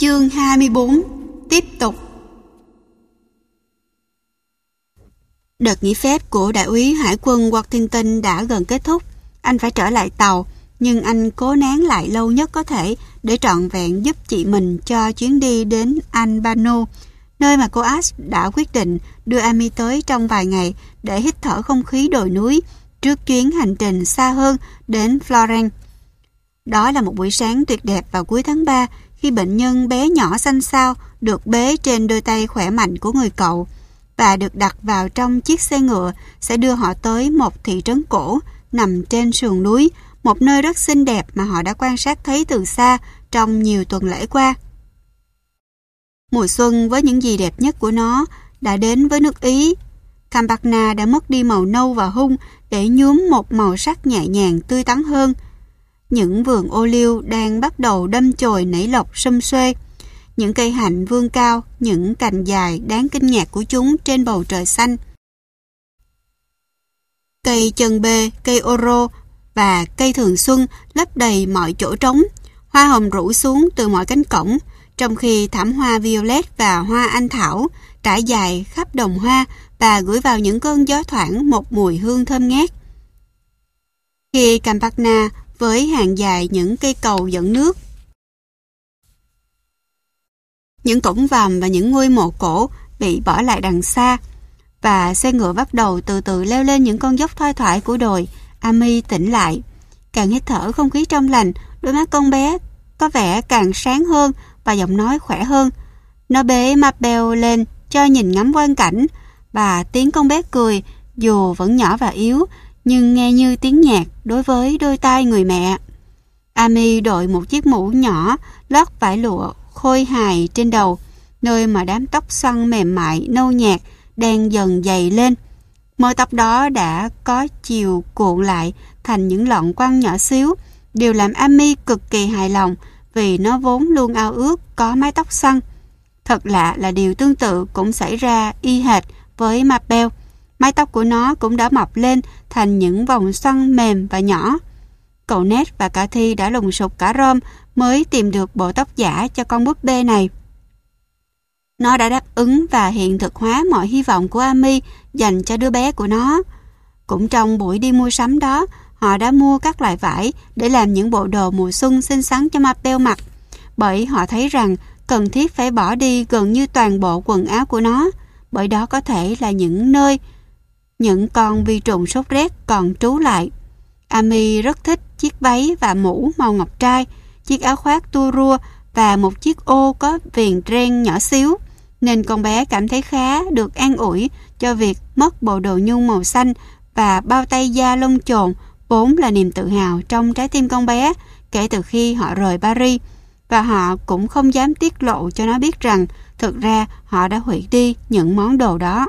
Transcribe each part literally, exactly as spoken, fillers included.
Chương hai mươi bốn. Tiếp tục. Đợt nghỉ phép của đại úy hải quân Worthington đã gần kết thúc. Anh phải trở lại tàu, nhưng anh cố nén lại lâu nhất có thể để trọn vẹn giúp chị mình cho chuyến đi đến Albano, nơi mà cô Ash đã quyết định đưa Amy tới trong vài ngày để hít thở không khí đồi núi trước chuyến hành trình xa hơn đến Florence. Đó là một buổi sáng tuyệt đẹp vào cuối tháng ba, khi bệnh nhân bé nhỏ xanh xao được bế trên đôi tay khỏe mạnh của người cậu và được đặt vào trong chiếc xe ngựa sẽ đưa họ tới một thị trấn cổ nằm trên sườn núi, một nơi rất xinh đẹp mà họ đã quan sát thấy từ xa trong nhiều tuần lễ qua. Mùa xuân với những gì đẹp nhất của nó đã đến với nước Ý. Campagna đã mất đi màu nâu và hung để nhuốm một màu sắc nhẹ nhàng tươi tắn hơn. Những vườn ô liu đang bắt đầu đâm chồi nảy lộc sum xuê. Những cây hạnh vươn cao, những cành dài đáng kinh ngạc của chúng trên bầu trời xanh. Cây chân bê, cây ô rô và cây thường xuân lấp đầy mọi chỗ trống. Hoa hồng rủ xuống từ mọi cánh cổng, trong khi thảm hoa violet và hoa anh thảo trải dài khắp đồng hoa và gửi vào những cơn gió thoảng một mùi hương thơm ngát. Khi Campagna với hàng dài những cây cầu dẫn nước, những cổng vòm và những ngôi mộ cổ bị bỏ lại đằng xa, và xe ngựa bắt đầu từ từ leo lên những con dốc thoai thoải của đồi, Amy tỉnh lại. Càng hít thở không khí trong lành, đôi mắt con bé có vẻ càng sáng hơn và giọng nói khỏe hơn. Nó bế Mabel lên cho nhìn ngắm quang cảnh, và tiếng con bé cười, dù vẫn nhỏ và yếu, nhưng nghe như tiếng nhạc đối với đôi tai người mẹ. Amy đội một chiếc mũ nhỏ lót vải lụa khôi hài trên đầu, nơi mà đám tóc xoăn mềm mại nâu nhạt đang dần dày lên. Mớ tóc đó đã có chiều cuộn lại thành những lọn quăng nhỏ xíu, điều làm Amy cực kỳ hài lòng vì nó vốn luôn ao ước có mái tóc xoăn. Thật lạ là điều tương tự cũng xảy ra y hệt với Mabel. Mái tóc của nó cũng đã mọc lên thành những vòng xoăn mềm và nhỏ. Cậu Ned và cả Thi đã lùng sục cả Rome mới tìm được bộ tóc giả cho con búp bê này. Nó đã đáp ứng và hiện thực hóa mọi hy vọng của Amy dành cho đứa bé của nó. Cũng trong buổi đi mua sắm đó, họ đã mua các loại vải để làm những bộ đồ mùa xuân xinh xắn cho Mabel mặc, bởi họ thấy rằng cần thiết phải bỏ đi gần như toàn bộ quần áo của nó, bởi đó có thể là những nơi những con vi trùng sốt rét còn trú lại. Amy rất thích chiếc váy và mũ màu ngọc trai, chiếc áo khoác tua rua và một chiếc ô có viền ren nhỏ xíu, nên con bé cảm thấy khá được an ủi cho việc mất bộ đồ nhung màu xanh và bao tay da lông chồn vốn là niềm tự hào trong trái tim con bé kể từ khi họ rời Paris, và họ cũng không dám tiết lộ cho nó biết rằng thực ra họ đã hủy đi những món đồ đó.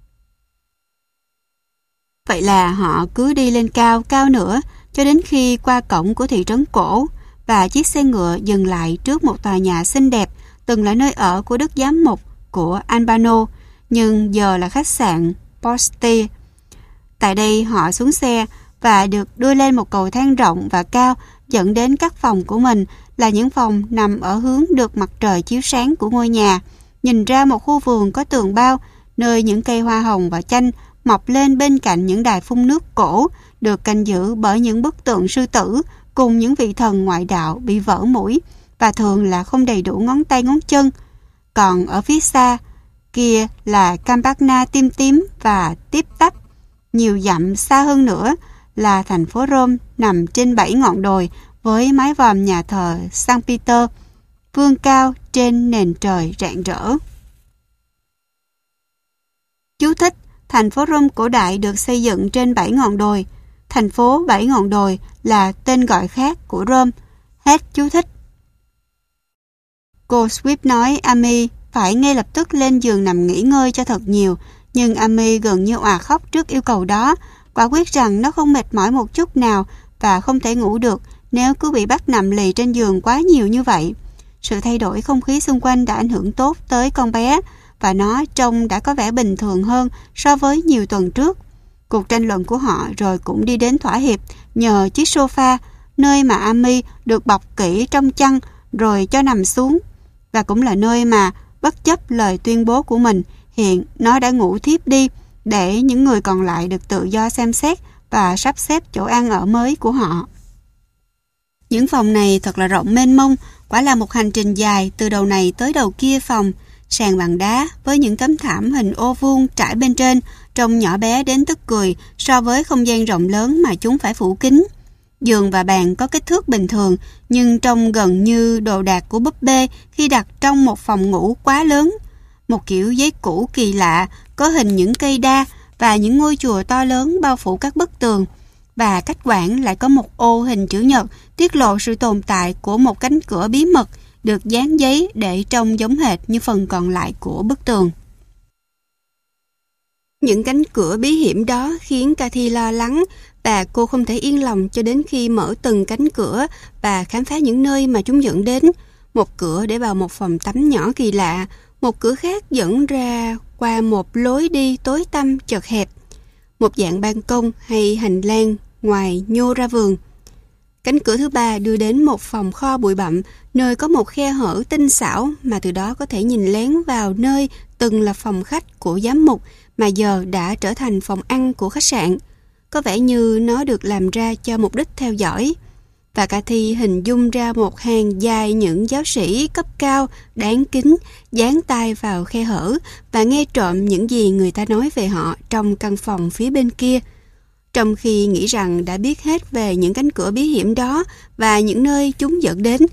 Vậy là họ cứ đi lên cao cao nữa cho đến khi qua cổng của thị trấn cổ, và chiếc xe ngựa dừng lại trước một tòa nhà xinh đẹp từng là nơi ở của đức giám mục của Albano, nhưng giờ là khách sạn Poste. Tại đây họ xuống xe và được đưa lên một cầu thang rộng và cao dẫn đến các phòng của mình, là những phòng nằm ở hướng được mặt trời chiếu sáng của ngôi nhà, nhìn ra một khu vườn có tường bao, nơi những cây hoa hồng và chanh mọc lên bên cạnh những đài phun nước cổ được canh giữ bởi những bức tượng sư tử cùng những vị thần ngoại đạo bị vỡ mũi và thường là không đầy đủ ngón tay ngón chân. Còn ở phía xa kia là Campagna tím tím và tiếp tắp. Nhiều dặm xa hơn nữa là thành phố Rome nằm trên bảy ngọn đồi với mái vòm nhà thờ San Peter vươn cao trên nền trời rạng rỡ. Chú thích: thành phố Rome cổ đại được xây dựng trên bảy ngọn đồi. Thành phố bảy ngọn đồi là tên gọi khác của Rome. Hết chú thích. Cô Swift nói Amy phải ngay lập tức lên giường nằm nghỉ ngơi cho thật nhiều, nhưng Amy gần như òa khóc trước yêu cầu đó, quả quyết rằng nó không mệt mỏi một chút nào và không thể ngủ được nếu cứ bị bắt nằm lì trên giường quá nhiều như vậy. Sự thay đổi không khí xung quanh đã ảnh hưởng tốt tới con bé, và nó trông đã có vẻ bình thường hơn so với nhiều tuần trước. Cuộc tranh luận của họ rồi cũng đi đến thỏa hiệp nhờ chiếc sofa, nơi mà Amy được bọc kỹ trong chăn rồi cho nằm xuống. và cũng là nơi mà, bất chấp lời tuyên bố của mình, hiện nó đã ngủ thiếp đi để những người còn lại được tự do xem xét và sắp xếp chỗ ăn ở mới của họ. Những phòng này thật là rộng mênh mông, quả là một hành trình dài từ đầu này tới đầu kia phòng. Sàn bằng đá với những tấm thảm hình ô vuông trải bên trên trông nhỏ bé đến tức cười so với không gian rộng lớn mà chúng phải phủ kín. Giường và bàn có kích thước bình thường nhưng trông gần như đồ đạc của búp bê khi đặt trong một phòng ngủ quá lớn. Một kiểu giấy cũ kỳ lạ có hình những cây đa và những ngôi chùa to lớn bao phủ các bức tường. Và cách quản lại có một ô hình chữ nhật tiết lộ sự tồn tại của một cánh cửa bí mật được dán giấy để trông giống hệt như phần còn lại của bức tường. Những cánh cửa bí hiểm đó khiến Cathy lo lắng và cô không thể yên lòng cho đến khi mở từng cánh cửa và khám phá những nơi mà chúng dẫn đến. Một cửa để vào một phòng tắm nhỏ kỳ lạ, một cửa khác dẫn ra qua một lối đi tối tăm chật hẹp, một dạng ban công hay hành lang ngoài nhô ra vườn. Cánh cửa thứ ba đưa đến một phòng kho bụi bặm, nơi có một khe hở tinh xảo mà từ đó có thể nhìn lén vào nơi từng là phòng khách của giám mục mà giờ đã trở thành phòng ăn của khách sạn. Có vẻ như nó được làm ra cho mục đích theo dõi. Và Cathy hình dung ra một hàng dài những giáo sĩ cấp cao đáng kính dán tay vào khe hở và nghe trộm những gì người ta nói về họ trong căn phòng phía bên kia. Trong khi nghĩ rằng đã biết hết về những cánh cửa bí hiểm đó và những nơi chúng dẫn đến,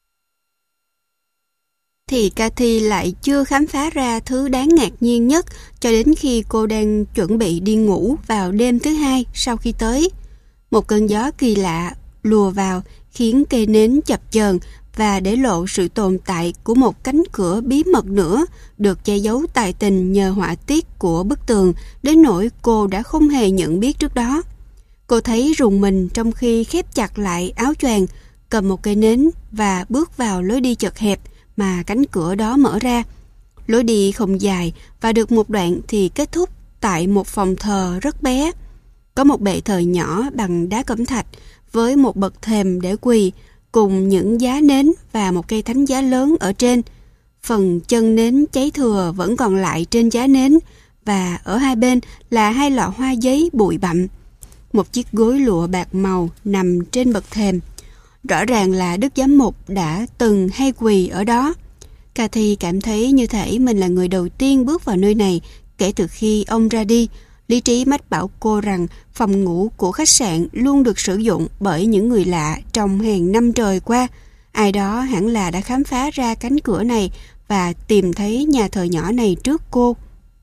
thì Cathy lại chưa khám phá ra thứ đáng ngạc nhiên nhất cho đến khi cô đang chuẩn bị đi ngủ vào đêm thứ hai sau khi tới. Một cơn gió kỳ lạ lùa vào khiến cây nến chập chờn và để lộ sự tồn tại của một cánh cửa bí mật nữa được che giấu tài tình nhờ họa tiết của bức tường đến nỗi cô đã không hề nhận biết trước đó. Cô thấy rùng mình trong khi khép chặt lại áo choàng, cầm một cây nến và bước vào lối đi chật hẹp mà cánh cửa đó mở ra. Lối đi không dài và được một đoạn thì kết thúc tại một phòng thờ rất bé. Có một bệ thờ nhỏ bằng đá cẩm thạch với một bậc thềm để quỳ cùng những giá nến và một cây thánh giá lớn ở trên. Phần chân nến cháy thừa vẫn còn lại trên giá nến và ở hai bên là hai lọ hoa giấy bụi bặm. Một chiếc gối lụa bạc màu nằm trên bậc thềm. Rõ ràng là Đức Giám Mục đã từng hay quỳ ở đó. Cathy cảm thấy như thể mình là người đầu tiên bước vào nơi này kể từ khi ông ra đi. Lý trí mách bảo cô rằng phòng ngủ của khách sạn luôn được sử dụng bởi những người lạ trong hàng năm trời qua. Ai đó hẳn là đã khám phá ra cánh cửa này và tìm thấy nhà thờ nhỏ này trước cô.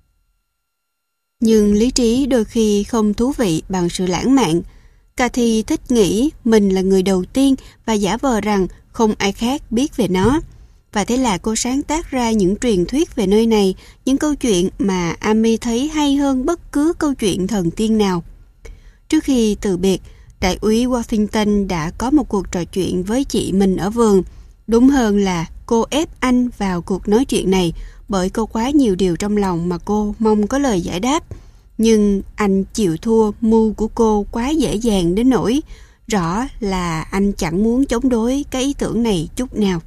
Nhưng lý trí đôi khi không thú vị bằng sự lãng mạn. Cathy thích nghĩ mình là người đầu tiên và giả vờ rằng không ai khác biết về nó. Và thế là cô sáng tác ra những truyền thuyết về nơi này, những câu chuyện mà Amy thấy hay hơn bất cứ câu chuyện thần tiên nào. Trước khi từ biệt, đại úy Worthington đã có một cuộc trò chuyện với chị mình ở vườn. Đúng hơn là cô ép anh vào cuộc nói chuyện này bởi có quá nhiều điều trong lòng mà cô mong có lời giải đáp. Nhưng anh chịu thua mưu của cô quá dễ dàng đến nỗi rõ là anh chẳng muốn chống đối cái ý tưởng này chút nào.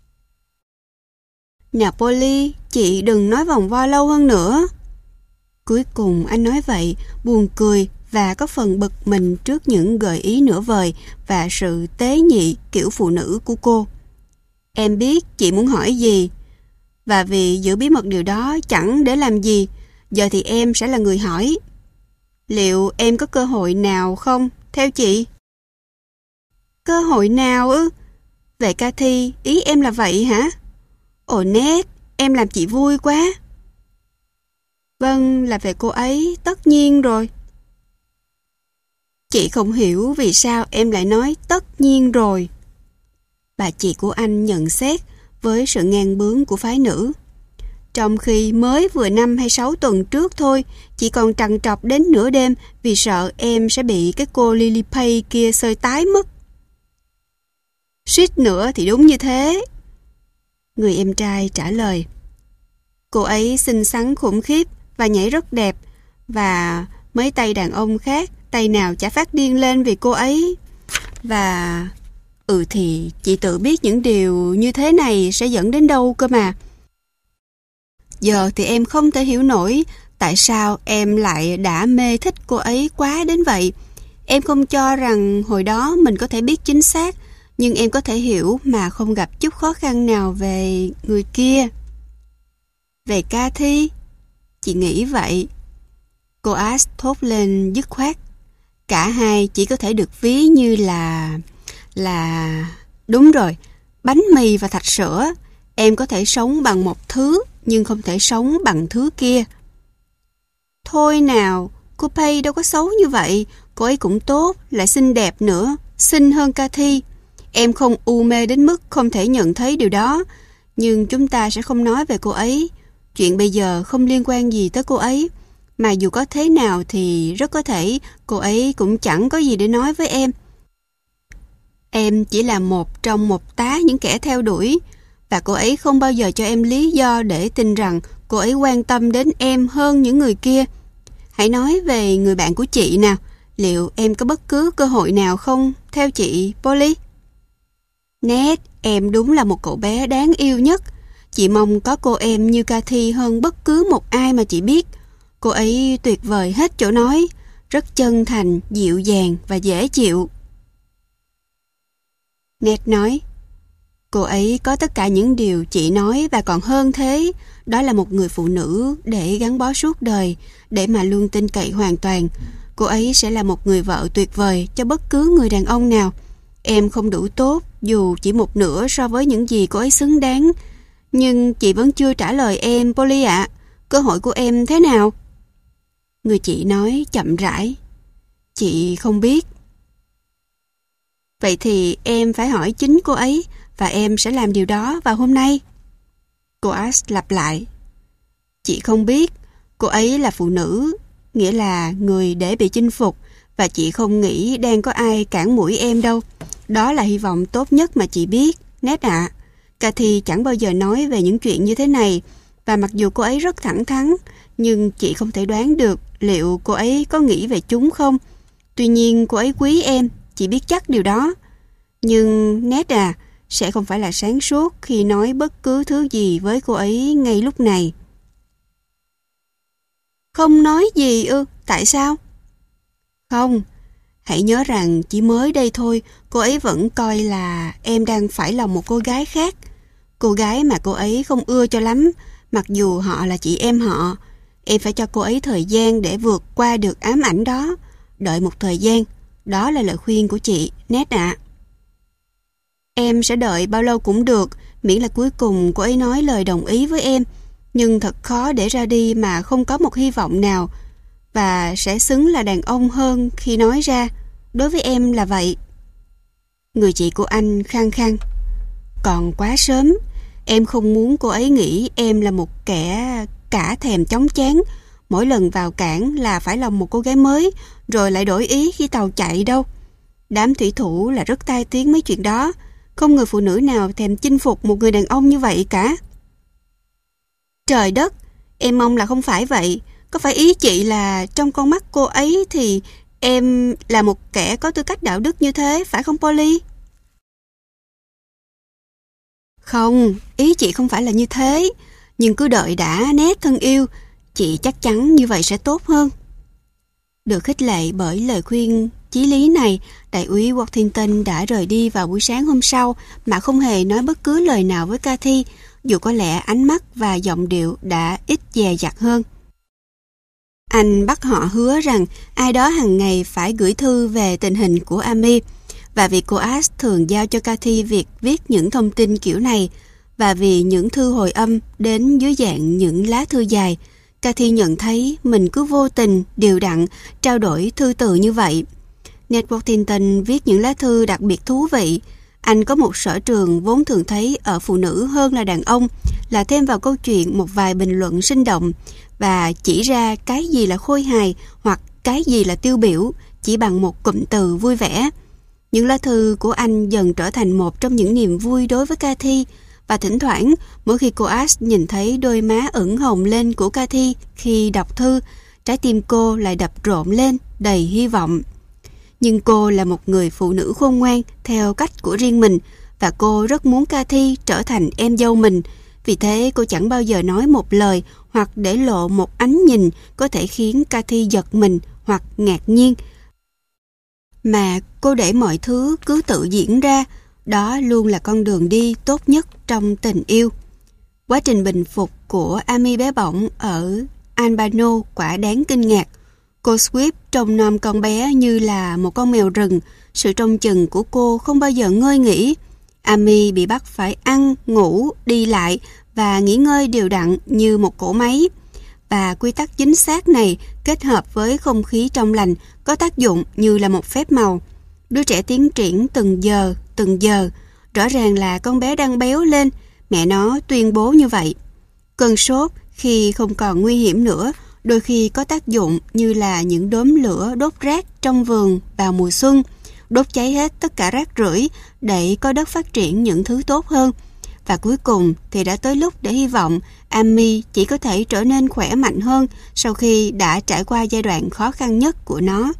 Nè Polly, chị đừng nói vòng vo lâu hơn nữa. Cuối cùng anh nói vậy, buồn cười và có phần bực mình trước những gợi ý nửa vời và sự tế nhị kiểu phụ nữ của cô. Em biết chị muốn hỏi gì, và vì giữ bí mật điều đó chẳng để làm gì, giờ thì em sẽ là người hỏi. Liệu em có cơ hội nào không, theo chị? Cơ hội nào ư? Vậy Cathy, ý em là vậy hả? Ồ Ned, em làm chị vui quá. Vâng, là về cô ấy, tất nhiên rồi. Chị không hiểu vì sao em lại nói tất nhiên rồi. Bà chị của anh nhận xét với sự ngang bướng của phái nữ. Trong khi mới vừa năm hay sáu tuần trước thôi, chị còn trằn trọc đến nửa đêm vì sợ em sẽ bị cái cô Lily Pay kia xơi tái mất. Suýt nữa thì đúng như thế. Người em trai trả lời. Cô ấy xinh xắn khủng khiếp và nhảy rất đẹp, và mấy tay đàn ông khác tay nào chả phát điên lên vì cô ấy. Và Ừ thì chị tự biết những điều như thế này sẽ dẫn đến đâu cơ mà. Giờ thì em không thể hiểu nổi tại sao em lại đã mê thích cô ấy quá đến vậy. Em không cho rằng hồi đó mình có thể biết chính xác, nhưng em có thể hiểu mà không gặp chút khó khăn nào về người kia. Về Cathy? Chị nghĩ vậy. Cô Ash thốt lên dứt khoát. Cả hai chỉ có thể được ví như là... là... Đúng rồi, bánh mì và thạch sữa. Em có thể sống bằng một thứ, nhưng không thể sống bằng thứ kia. Thôi nào, cô Pay đâu có xấu như vậy. Cô ấy cũng tốt, lại xinh đẹp nữa, xinh hơn Cathy. Em không u mê đến mức không thể nhận thấy điều đó. Nhưng chúng ta sẽ không nói về cô ấy. Chuyện bây giờ không liên quan gì tới cô ấy. Mà dù có thế nào thì rất có thể cô ấy cũng chẳng có gì để nói với em. Em chỉ là một trong một tá những kẻ theo đuổi. Và cô ấy không bao giờ cho em lý do để tin rằng cô ấy quan tâm đến em hơn những người kia. Hãy nói về người bạn của chị nào. Liệu em có bất cứ cơ hội nào không theo chị, Polly? Ned, em đúng là một cậu bé đáng yêu nhất. Chị mong có cô em như Cathy hơn bất cứ một ai mà chị biết. Cô ấy tuyệt vời hết chỗ nói, rất chân thành, dịu dàng và dễ chịu. Ned nói, cô ấy có tất cả những điều chị nói và còn hơn thế. Đó là một người phụ nữ để gắn bó suốt đời, để mà luôn tin cậy hoàn toàn. Cô ấy sẽ là một người vợ tuyệt vời cho bất cứ người đàn ông nào. Em không đủ tốt, dù chỉ một nửa so với những gì cô ấy xứng đáng. Nhưng chị vẫn chưa trả lời em, Polly ạ. Cơ hội của em thế nào? Người chị nói chậm rãi. Chị không biết. Vậy thì em phải hỏi chính cô ấy, và em sẽ làm điều đó vào hôm nay. Cô Ash lặp lại. Chị không biết. Cô ấy là phụ nữ, nghĩa là người để bị chinh phục, và chị không nghĩ đang có ai cản mũi em đâu. Đó là hy vọng tốt nhất mà chị biết, Ned ạ. À. Cathy chẳng bao giờ nói về những chuyện như thế này, và mặc dù cô ấy rất thẳng thắn, nhưng chị không thể đoán được liệu cô ấy có nghĩ về chúng không. Tuy nhiên cô ấy quý em, chị biết chắc điều đó. Nhưng Ned à, sẽ không phải là sáng suốt khi nói bất cứ thứ gì với cô ấy ngay lúc này. Không nói gì ư? Tại sao? Không, hãy nhớ rằng chỉ mới đây thôi, cô ấy vẫn coi là em đang phải lòng một cô gái khác. Cô gái mà cô ấy không ưa cho lắm, mặc dù họ là chị em họ. Em phải cho cô ấy thời gian để vượt qua được ám ảnh đó. Đợi một thời gian, đó là lời khuyên của chị, Ned ạ. Em sẽ đợi bao lâu cũng được, miễn là cuối cùng cô ấy nói lời đồng ý với em. Nhưng thật khó để ra đi mà không có một hy vọng nào, và sẽ xứng là đàn ông hơn khi nói ra. Đối với em là vậy. Người chị của anh khăng khăng. Còn quá sớm. Em không muốn cô ấy nghĩ em là một kẻ cả thèm chóng chán. Mỗi lần vào cảng là phải lòng một cô gái mới, rồi lại đổi ý khi tàu chạy đâu. Đám thủy thủ là rất tai tiếng mấy chuyện đó. Không người phụ nữ nào thèm chinh phục một người đàn ông như vậy cả. Trời đất, em mong là không phải vậy. Có phải ý chị là trong con mắt cô ấy thì em là một kẻ có tư cách đạo đức như thế, phải không Polly? Không, ý chị không phải là như thế. Nhưng cứ đợi đã, Ned thân yêu. Chị chắc chắn như vậy sẽ tốt hơn. Được khích lệ bởi lời khuyên chí lý này, đại úy Worthington đã rời đi vào buổi sáng hôm sau mà không hề nói bất cứ lời nào với Cathy, dù có lẽ ánh mắt và giọng điệu đã ít dè dặt hơn. Anh bắt họ hứa rằng ai đó hàng ngày phải gửi thư về tình hình của Amy, và vì cô Ash thường giao cho Cathy việc viết những thông tin kiểu này, và vì những thư hồi âm đến dưới dạng những lá thư dài, Cathy nhận thấy mình cứ vô tình, đều đặn trao đổi thư từ như vậy. Ned Worthington viết những lá thư đặc biệt thú vị. Anh có một sở trường vốn thường thấy ở phụ nữ hơn là đàn ông, là thêm vào câu chuyện một vài bình luận sinh động và chỉ ra cái gì là khôi hài hoặc cái gì là tiêu biểu chỉ bằng một cụm từ vui vẻ. Những lá thư của anh dần trở thành một trong những niềm vui đối với Cathy, và thỉnh thoảng mỗi khi cô Ash nhìn thấy đôi má ửng hồng lên của Cathy khi đọc thư, trái tim cô lại đập rộn lên đầy hy vọng. Nhưng cô là một người phụ nữ khôn ngoan theo cách của riêng mình, và cô rất muốn Cathy trở thành em dâu mình. Vì thế cô chẳng bao giờ nói một lời hoặc để lộ một ánh nhìn có thể khiến Cathy giật mình hoặc ngạc nhiên. Mà cô để mọi thứ cứ tự diễn ra, đó luôn là con đường đi tốt nhất trong tình yêu. Quá trình bình phục của Amy bé bỏng ở Albano quả đáng kinh ngạc. Cô Swift trông nom con bé như là một con mèo rừng. Sự trông chừng của cô không bao giờ ngơi nghỉ. Amy bị bắt phải ăn, ngủ, đi lại và nghỉ ngơi đều đặn như một cỗ máy. Và quy tắc chính xác này kết hợp với không khí trong lành có tác dụng như là một phép màu. Đứa trẻ tiến triển từng giờ, từng giờ. Rõ ràng là con bé đang béo lên, mẹ nó tuyên bố như vậy. Cơn sốt khi không còn nguy hiểm nữa, đôi khi có tác dụng như là những đốm lửa đốt rác trong vườn vào mùa xuân, đốt cháy hết tất cả rác rưởi để có đất phát triển những thứ tốt hơn. Và cuối cùng thì đã tới lúc để hy vọng Amy chỉ có thể trở nên khỏe mạnh hơn sau khi đã trải qua giai đoạn khó khăn nhất của nó.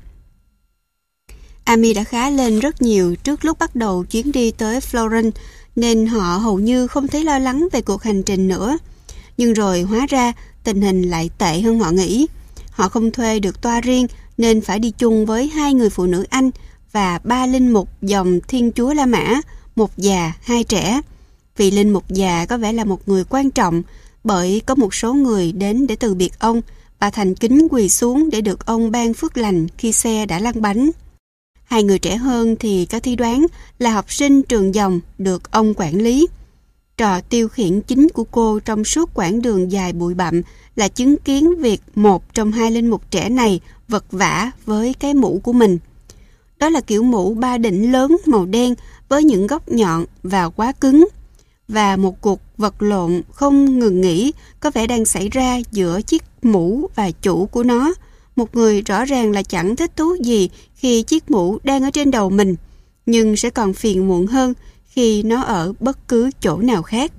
Amy đã khá lên rất nhiều trước lúc bắt đầu chuyến đi tới Florence, nên họ hầu như không thấy lo lắng về cuộc hành trình nữa. Nhưng rồi hóa ra tình hình lại tệ hơn họ nghĩ. Họ không thuê được toa riêng nên phải đi chung với hai người phụ nữ Anh và ba linh mục dòng Thiên Chúa La Mã, một già, hai trẻ. Vị linh mục già có vẻ là một người quan trọng bởi có một số người đến để từ biệt ông và thành kính quỳ xuống để được ông ban phước lành khi xe đã lăn bánh. Hai người trẻ hơn thì có thi đoán là học sinh trường dòng được ông quản lý. Trò tiêu khiển chính của cô trong suốt quãng đường dài bụi bặm là chứng kiến việc một trong hai linh mục trẻ này vật vã với cái mũ của mình. Đó là kiểu mũ ba đỉnh lớn màu đen với những góc nhọn và quá cứng. Và một cuộc vật lộn không ngừng nghỉ có vẻ đang xảy ra giữa chiếc mũ và chủ của nó. Một người rõ ràng là chẳng thích thú gì khi chiếc mũ đang ở trên đầu mình, nhưng sẽ còn phiền muộn hơn khi nó ở bất cứ chỗ nào khác.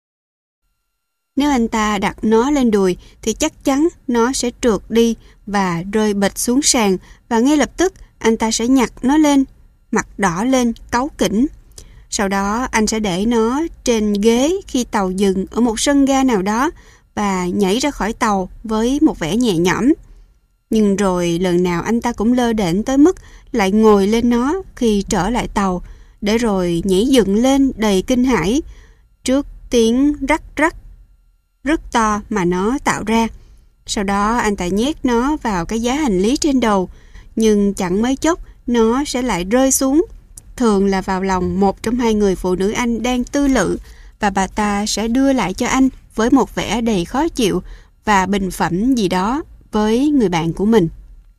Nếu anh ta đặt nó lên đùi thì chắc chắn nó sẽ trượt đi và rơi bịch xuống sàn, và ngay lập tức anh ta sẽ nhặt nó lên, mặt đỏ lên, cáu kỉnh. Sau đó anh sẽ để nó trên ghế khi tàu dừng ở một sân ga nào đó và nhảy ra khỏi tàu với một vẻ nhẹ nhõm. Nhưng rồi lần nào anh ta cũng lơ đễnh tới mức lại ngồi lên nó khi trở lại tàu, để rồi nhảy dựng lên đầy kinh hãi trước tiếng rắc rắc rất to mà nó tạo ra. Sau đó anh ta nhét nó vào cái giá hành lý trên đầu, nhưng chẳng mấy chốc nó sẽ lại rơi xuống, thường là vào lòng một trong hai người phụ nữ Anh đang tư lự, và bà ta sẽ đưa lại cho anh với một vẻ đầy khó chịu và bình phẩm gì đó với người bạn của mình.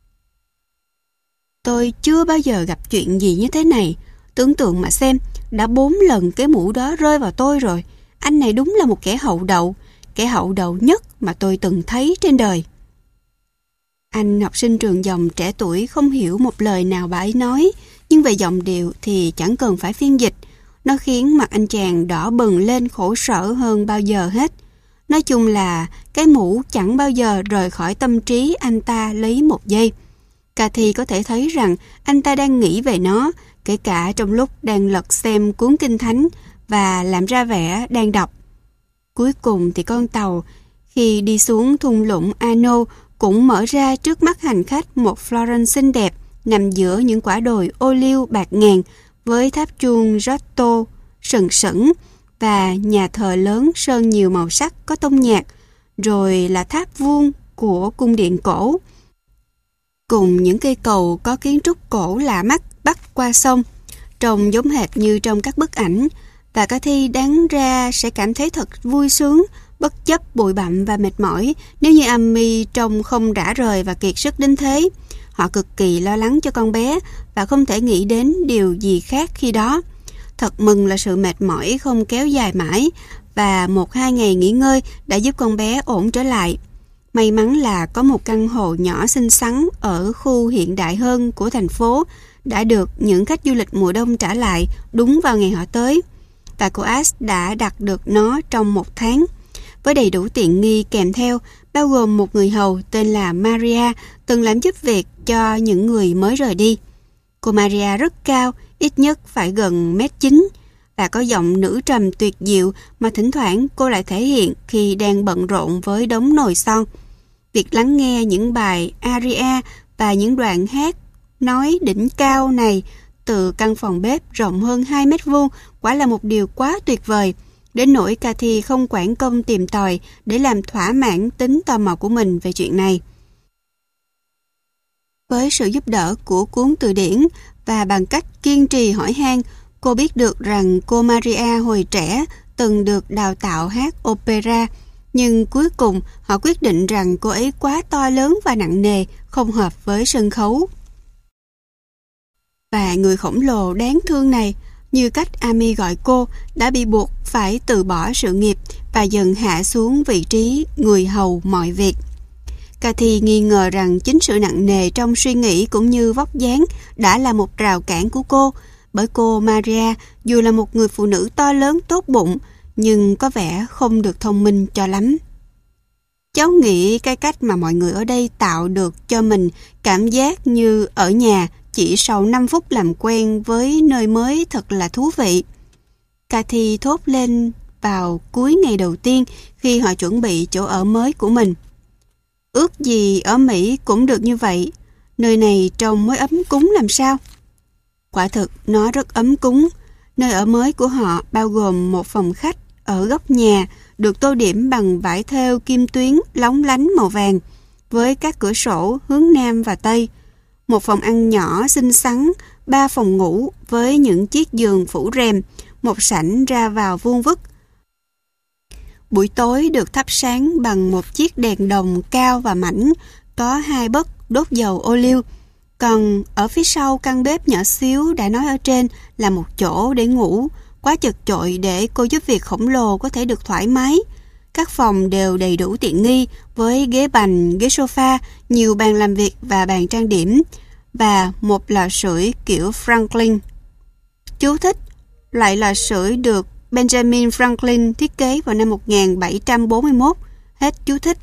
Tôi chưa bao giờ gặp chuyện gì như thế này. Tưởng tượng mà xem, đã bốn lần cái mũ đó rơi vào tôi rồi. Anh này đúng là một kẻ hậu đậu, kẻ hậu đậu nhất mà tôi từng thấy trên đời. Anh học sinh trường dòng trẻ tuổi không hiểu một lời nào bà ấy nói, nhưng về giọng điệu thì chẳng cần phải phiên dịch. Nó khiến mặt anh chàng đỏ bừng lên khổ sở hơn bao giờ hết. Nói chung là cái mũ chẳng bao giờ rời khỏi tâm trí anh ta lấy một giây. Cathy có thể thấy rằng anh ta đang nghĩ về nó, kể cả trong lúc đang lật xem cuốn kinh thánh và làm ra vẻ đang đọc. Cuối cùng thì con tàu, khi đi xuống thung lũng Arno, cũng mở ra trước mắt hành khách một Florence xinh đẹp nằm giữa những quả đồi ô liu bạc ngàn với tháp chuông Giotto sừng sững và nhà thờ lớn sơn nhiều màu sắc có tông nhạc, rồi là tháp vuông của cung điện cổ, cùng những cây cầu có kiến trúc cổ lạ mắt bắc qua sông, trông giống hệt như trong các bức ảnh, và Cathy đáng ra sẽ cảm thấy thật vui sướng bất chấp bụi bặm và mệt mỏi nếu như Amy trông không rã rời và kiệt sức đến thế. Họ cực kỳ lo lắng cho con bé và không thể nghĩ đến điều gì khác khi đó. Thật mừng là sự mệt mỏi không kéo dài mãi và một hai ngày nghỉ ngơi đã giúp con bé ổn trở lại. May mắn là có một căn hộ nhỏ xinh xắn ở khu hiện đại hơn của thành phố đã được những khách du lịch mùa đông trả lại đúng vào ngày họ tới. Và cô Ash đã đặt được nó trong một tháng, với đầy đủ tiện nghi kèm theo, bao gồm một người hầu tên là Maria từng làm giúp việc cho những người mới rời đi. Cô Maria rất cao, ít nhất phải gần mét chín, và có giọng nữ trầm tuyệt diệu mà thỉnh thoảng cô lại thể hiện khi đang bận rộn với đống nồi son. Việc lắng nghe những bài aria và những đoạn hát nói đỉnh cao này từ căn phòng bếp rộng hơn hai mét vuông quả là một điều quá tuyệt vời, đến nỗi Cathy không quản công tìm tòi để làm thỏa mãn tính tò mò của mình về chuyện này. Với sự giúp đỡ của cuốn từ điển và bằng cách kiên trì hỏi han, cô biết được rằng cô Maria hồi trẻ từng được đào tạo hát opera, nhưng cuối cùng họ quyết định rằng cô ấy quá to lớn và nặng nề, không hợp với sân khấu. Và người khổng lồ đáng thương này, như cách Amy gọi cô, đã bị buộc phải từ bỏ sự nghiệp và dần hạ xuống vị trí người hầu mọi việc. Cathy nghi ngờ rằng chính sự nặng nề trong suy nghĩ cũng như vóc dáng đã là một rào cản của cô, bởi cô Maria dù là một người phụ nữ to lớn tốt bụng, nhưng có vẻ không được thông minh cho lắm. Cháu nghĩ cái cách mà mọi người ở đây tạo được cho mình cảm giác như ở nhà chỉ sau năm phút làm quen với nơi mới thật là thú vị. Cathy thốt lên vào cuối ngày đầu tiên khi họ chuẩn bị chỗ ở mới của mình. Ước gì ở Mỹ cũng được như vậy, nơi này trông mới ấm cúng làm sao. Quả thực nó rất ấm cúng. Nơi ở mới của họ bao gồm một phòng khách ở góc nhà được tô điểm bằng vải thêu kim tuyến lóng lánh màu vàng với các cửa sổ hướng Nam và Tây, một phòng ăn nhỏ xinh xắn, ba phòng ngủ với những chiếc giường phủ rèm, một sảnh ra vào vuông vức. Buổi tối được thắp sáng bằng một chiếc đèn đồng cao và mảnh, có hai bấc đốt dầu ô liu. Còn ở phía sau căn bếp nhỏ xíu đã nói ở trên là một chỗ để ngủ, quá chật chội để cô giúp việc khổng lồ có thể được thoải mái. Các phòng đều đầy đủ tiện nghi với ghế bành, ghế sofa, nhiều bàn làm việc và bàn trang điểm, và một lò sưởi kiểu Franklin. Chú thích: loại lò sưởi được Benjamin Franklin thiết kế vào năm một nghìn bảy trăm bốn mươi mốt. Hết chú thích.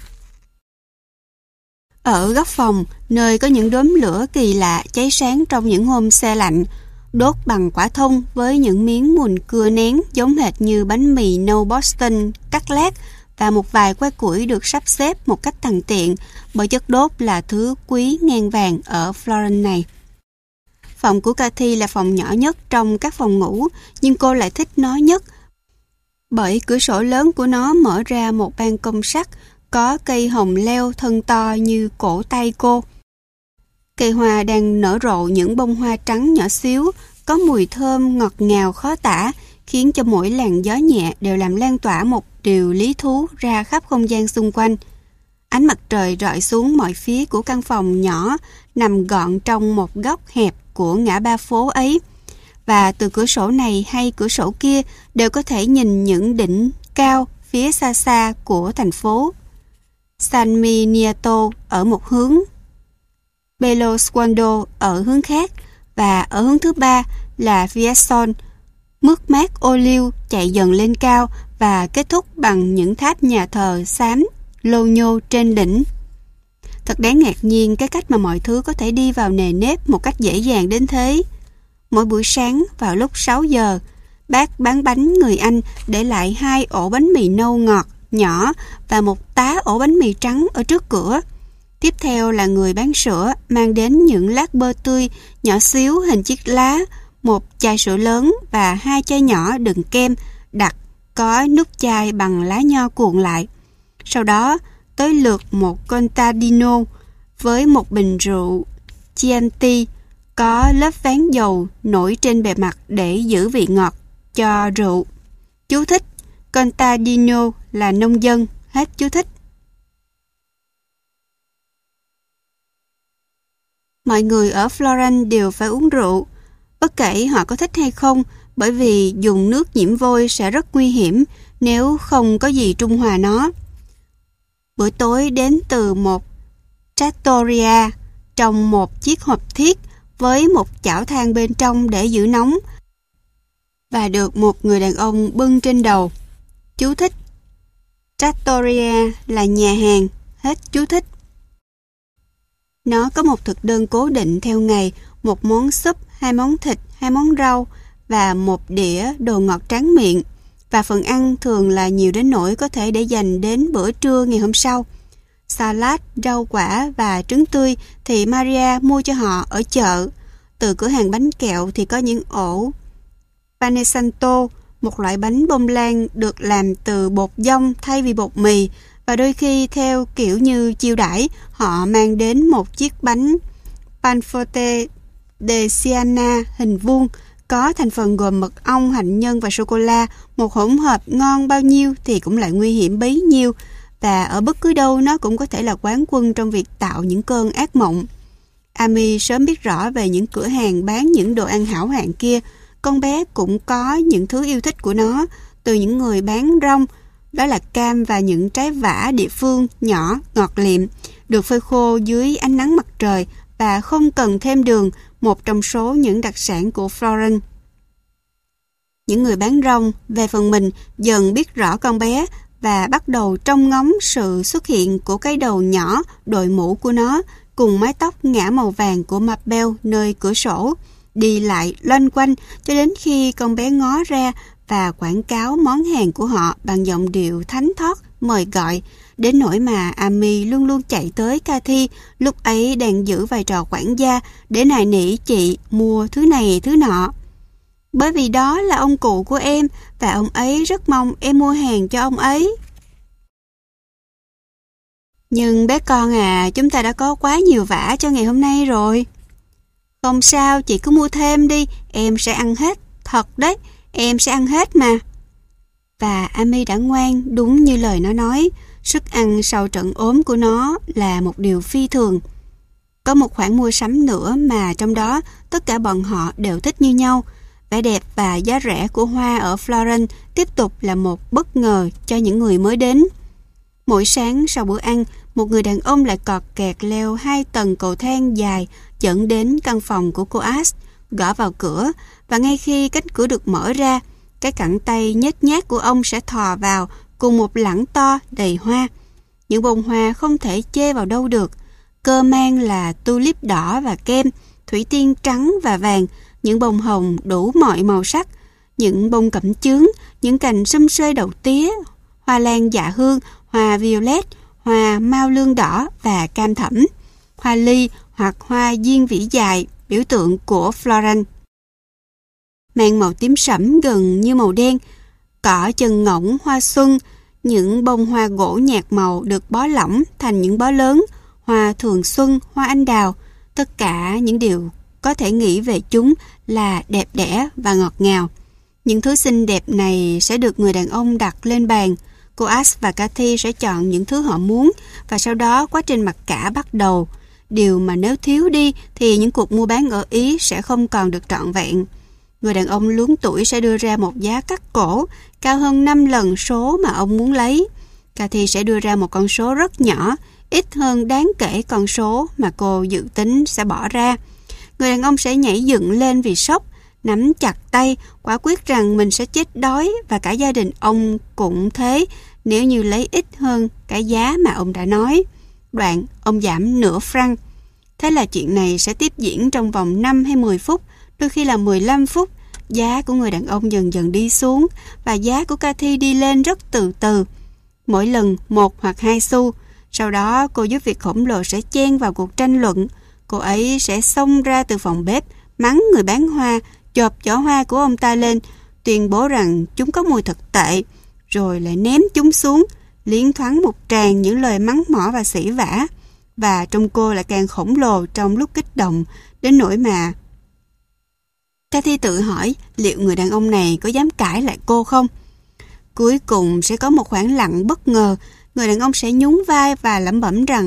Ở góc phòng, nơi có những đốm lửa kỳ lạ cháy sáng trong những hôm se lạnh, đốt bằng quả thông với những miếng mùn cưa nén giống hệt như bánh mì nâu Boston cắt lát, và một vài que củi được sắp xếp một cách thuận tiện, bởi chất đốt là thứ quý ngang vàng ở Florence này. Phòng của Cathy là phòng nhỏ nhất trong các phòng ngủ, nhưng cô lại thích nó nhất, bởi cửa sổ lớn của nó mở ra một ban công sắt có cây hồng leo thân to như cổ tay cô. Cây hoa đang nở rộ những bông hoa trắng nhỏ xíu, có mùi thơm ngọt ngào khó tả, khiến cho mỗi làn gió nhẹ đều làm lan tỏa một điều lý thú ra khắp không gian xung quanh. Ánh mặt trời rọi xuống mọi phía của căn phòng nhỏ nằm gọn trong một góc hẹp của ngã ba phố ấy, và từ cửa sổ này hay cửa sổ kia đều có thể nhìn những đỉnh cao phía xa xa của thành phố. San Miniato ở một hướng, Belo Sguardo ở hướng khác, và ở hướng thứ ba là Fiesole, mướt mát ô liu chạy dần lên cao và kết thúc bằng những tháp nhà thờ xám lô nhô trên đỉnh. Thật đáng ngạc nhiên cái cách mà mọi thứ có thể đi vào nề nếp một cách dễ dàng đến thế. Mỗi buổi sáng vào lúc sáu giờ, bác bán bánh người Anh để lại hai ổ bánh mì nâu ngọt nhỏ và một tá ổ bánh mì trắng ở trước cửa. Tiếp theo là người bán sữa mang đến những lát bơ tươi nhỏ xíu hình chiếc lá, một chai sữa lớn và hai chai nhỏ đựng kem đặc có nút chai bằng lá nho cuộn lại. Sau đó tới lượt một contadino với một bình rượu Chianti có lớp ván dầu nổi trên bề mặt để giữ vị ngọt cho rượu. Chú thích: contadino là nông dân. Hết chú thích. Mọi người ở Florence đều phải uống rượu, bất kể họ có thích hay không, bởi vì dùng nước nhiễm vôi sẽ rất nguy hiểm nếu không có gì trung hòa nó. Bữa tối đến từ một trattoria trong một chiếc hộp thiết với một chảo than bên trong để giữ nóng, và được một người đàn ông bưng trên đầu. Chú thích: trattoria là nhà hàng. Hết chú thích. Nó có một thực đơn cố định theo ngày, một món súp hai món thịt, hai món rau và một đĩa đồ ngọt tráng miệng. Và phần ăn thường là nhiều đến nỗi có thể để dành đến bữa trưa ngày hôm sau. Salad, rau quả và trứng tươi thì Maria mua cho họ ở chợ. Từ cửa hàng bánh kẹo thì có những ổ pane santo, một loại bánh bông lan được làm từ bột dong thay vì bột mì, và đôi khi theo kiểu như chiêu đãi, họ mang đến một chiếc bánh panforte de Siena hình vuông, có thành phần gồm mật ong, hạnh nhân và sô-cô-la, một hỗn hợp ngon bao nhiêu thì cũng lại nguy hiểm bấy nhiêu, và ở bất cứ đâu nó cũng có thể là quán quân trong việc tạo những cơn ác mộng. Amy sớm biết rõ về những cửa hàng bán những đồ ăn hảo hạng kia. Con bé cũng có những thứ yêu thích của nó, từ những người bán rong, đó là cam và những trái vả địa phương nhỏ, ngọt liệm, được phơi khô dưới ánh nắng mặt trời và không cần thêm đường, một trong số những đặc sản của Florence. Những người bán rong, về phần mình, dần biết rõ con bé và bắt đầu trông ngóng sự xuất hiện của cái đầu nhỏ, đội mũ của nó, cùng mái tóc ngả màu vàng của Mabel nơi cửa sổ, đi lại loanh quanh cho đến khi con bé ngó ra và quảng cáo món hàng của họ bằng giọng điệu thánh thót mời gọi, đến nỗi mà Amy luôn luôn chạy tới Cathy lúc ấy đang giữ vai trò quản gia để nài nỉ chị mua thứ này thứ nọ. Bởi vì đó là ông cụ của em và ông ấy rất mong em mua hàng cho ông ấy. Nhưng bé con à, chúng ta đã có quá nhiều vả cho ngày hôm nay rồi. Không sao, chị cứ mua thêm đi, em sẽ ăn hết. Thật đấy, em sẽ ăn hết mà. Và Amy đã ngoan đúng như lời nó nói. Sức ăn sau trận ốm của nó là một điều phi thường. Có một khoản mua sắm nữa mà trong đó tất cả bọn họ đều thích như nhau. Vẻ đẹp và giá rẻ của hoa ở Florence tiếp tục là một bất ngờ cho những người mới đến. Mỗi sáng sau bữa ăn, một người đàn ông lại cọt kẹt leo hai tầng cầu thang dài dẫn đến căn phòng của cô Ash, gõ vào cửa, và ngay khi cánh cửa được mở ra, cái cẳng tay nhếch nhác của ông sẽ thò vào cùng một lẵng to đầy hoa. Những bông hoa không thể chê vào đâu được. Cơ mang là tulip đỏ và kem, thủy tiên trắng và vàng, những bông hồng đủ mọi màu sắc, những bông cẩm chướng, những cành sum xê đậu tía, hoa lan dạ hương, hoa violet, hoa mao lương đỏ và cam thẫm, hoa ly hoặc hoa diên vĩ dài, biểu tượng của Florence. Mang màu tím sẫm gần như màu đen, cỏ chân ngỗng hoa xuân, những bông hoa gỗ nhạt màu được bó lỏng thành những bó lớn, hoa thường xuân, hoa anh đào, tất cả những điều có thể nghĩ về chúng là đẹp đẽ và ngọt ngào. Những thứ xinh đẹp này sẽ được người đàn ông đặt lên bàn. Cô Ash và Cathy sẽ chọn những thứ họ muốn và sau đó quá trình mặc cả bắt đầu. Điều mà nếu thiếu đi thì những cuộc mua bán ở Ý sẽ không còn được trọn vẹn. Người đàn ông luống tuổi sẽ đưa ra một giá cắt cổ cao hơn năm lần số mà ông muốn lấy. Cathy sẽ đưa ra một con số rất nhỏ, ít hơn đáng kể con số mà cô dự tính sẽ bỏ ra. Người đàn ông sẽ nhảy dựng lên vì sốc, nắm chặt tay, quả quyết rằng mình sẽ chết đói và cả gia đình ông cũng thế nếu như lấy ít hơn cái giá mà ông đã nói. Đoạn, ông giảm nửa franc. Thế là chuyện này sẽ tiếp diễn trong vòng năm hay mười phút, đôi khi là mười lăm phút. Giá của người đàn ông dần dần đi xuống và giá của Cathy đi lên rất từ từ. Mỗi lần một hoặc hai xu. Sau đó cô giúp việc khổng lồ sẽ chen vào cuộc tranh luận. Cô ấy sẽ xông ra từ phòng bếp, mắng người bán hoa, chộp giỏ hoa của ông ta lên, tuyên bố rằng chúng có mùi thật tệ, rồi lại ném chúng xuống, liến thoáng một tràng những lời mắng mỏ và sỉ vả. Và trong cô lại càng khổng lồ trong lúc kích động, đến nỗi mà Cathy tự hỏi liệu người đàn ông này có dám cãi lại cô không? Cuối cùng sẽ có một khoảng lặng bất ngờ, người đàn ông sẽ nhún vai và lẩm bẩm rằng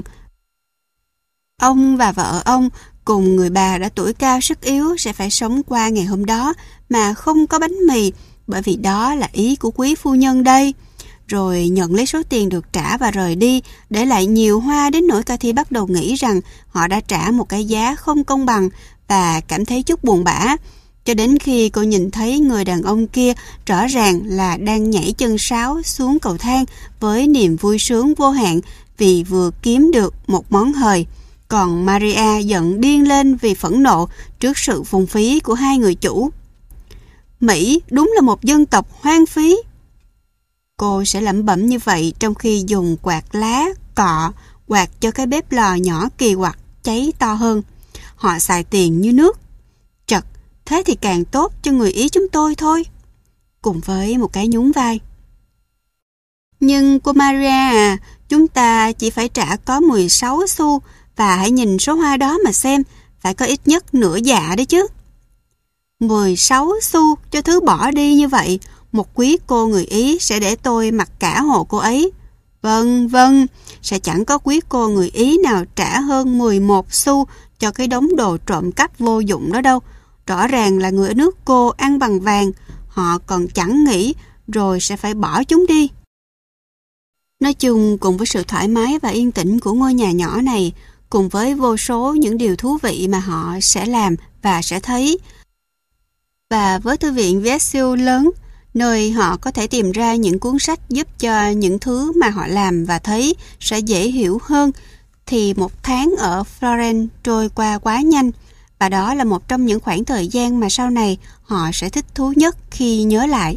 ông và vợ ông cùng người bà đã tuổi cao sức yếu sẽ phải sống qua ngày hôm đó mà không có bánh mì, bởi vì đó là ý của quý phu nhân đây. Rồi nhận lấy số tiền được trả và rời đi, để lại nhiều hoa đến nỗi Cathy bắt đầu nghĩ rằng họ đã trả một cái giá không công bằng và cảm thấy chút buồn bã. Cho đến khi cô nhìn thấy người đàn ông kia rõ ràng là đang nhảy chân sáo xuống cầu thang với niềm vui sướng vô hạn vì vừa kiếm được một món hời. Còn Maria giận điên lên vì phẫn nộ trước sự phung phí của hai người chủ. Mỹ đúng là một dân tộc hoang phí. Cô sẽ lẩm bẩm như vậy trong khi dùng quạt lá, cọ, quạt cho cái bếp lò nhỏ kỳ quặc cháy to hơn. Họ xài tiền như nước. Chật, thế thì càng tốt cho người Ý chúng tôi thôi. Cùng với một cái nhún vai. Nhưng cô Maria à, chúng ta chỉ phải trả có mười sáu xu, và hãy nhìn số hoa đó mà xem, phải có ít nhất nửa dạ đấy chứ. mười sáu xu cho thứ bỏ đi như vậy, một quý cô người Ý sẽ để tôi mặc cả hộ cô ấy. Vâng, vâng, sẽ chẳng có quý cô người Ý nào trả hơn mười một xu cho cái đống đồ trộm cắp vô dụng đó đâu. Rõ ràng là người ở nước cô ăn bằng vàng, họ còn chẳng nghĩ, rồi sẽ phải bỏ chúng đi. Nói chung, cùng với sự thoải mái và yên tĩnh của ngôi nhà nhỏ này, cùng với vô số những điều thú vị mà họ sẽ làm và sẽ thấy, và với thư viện Viết-siêu lớn, nơi họ có thể tìm ra những cuốn sách giúp cho những thứ mà họ làm và thấy sẽ dễ hiểu hơn, thì một tháng ở Florence trôi qua quá nhanh, và đó là một trong những khoảng thời gian mà sau này họ sẽ thích thú nhất khi nhớ lại.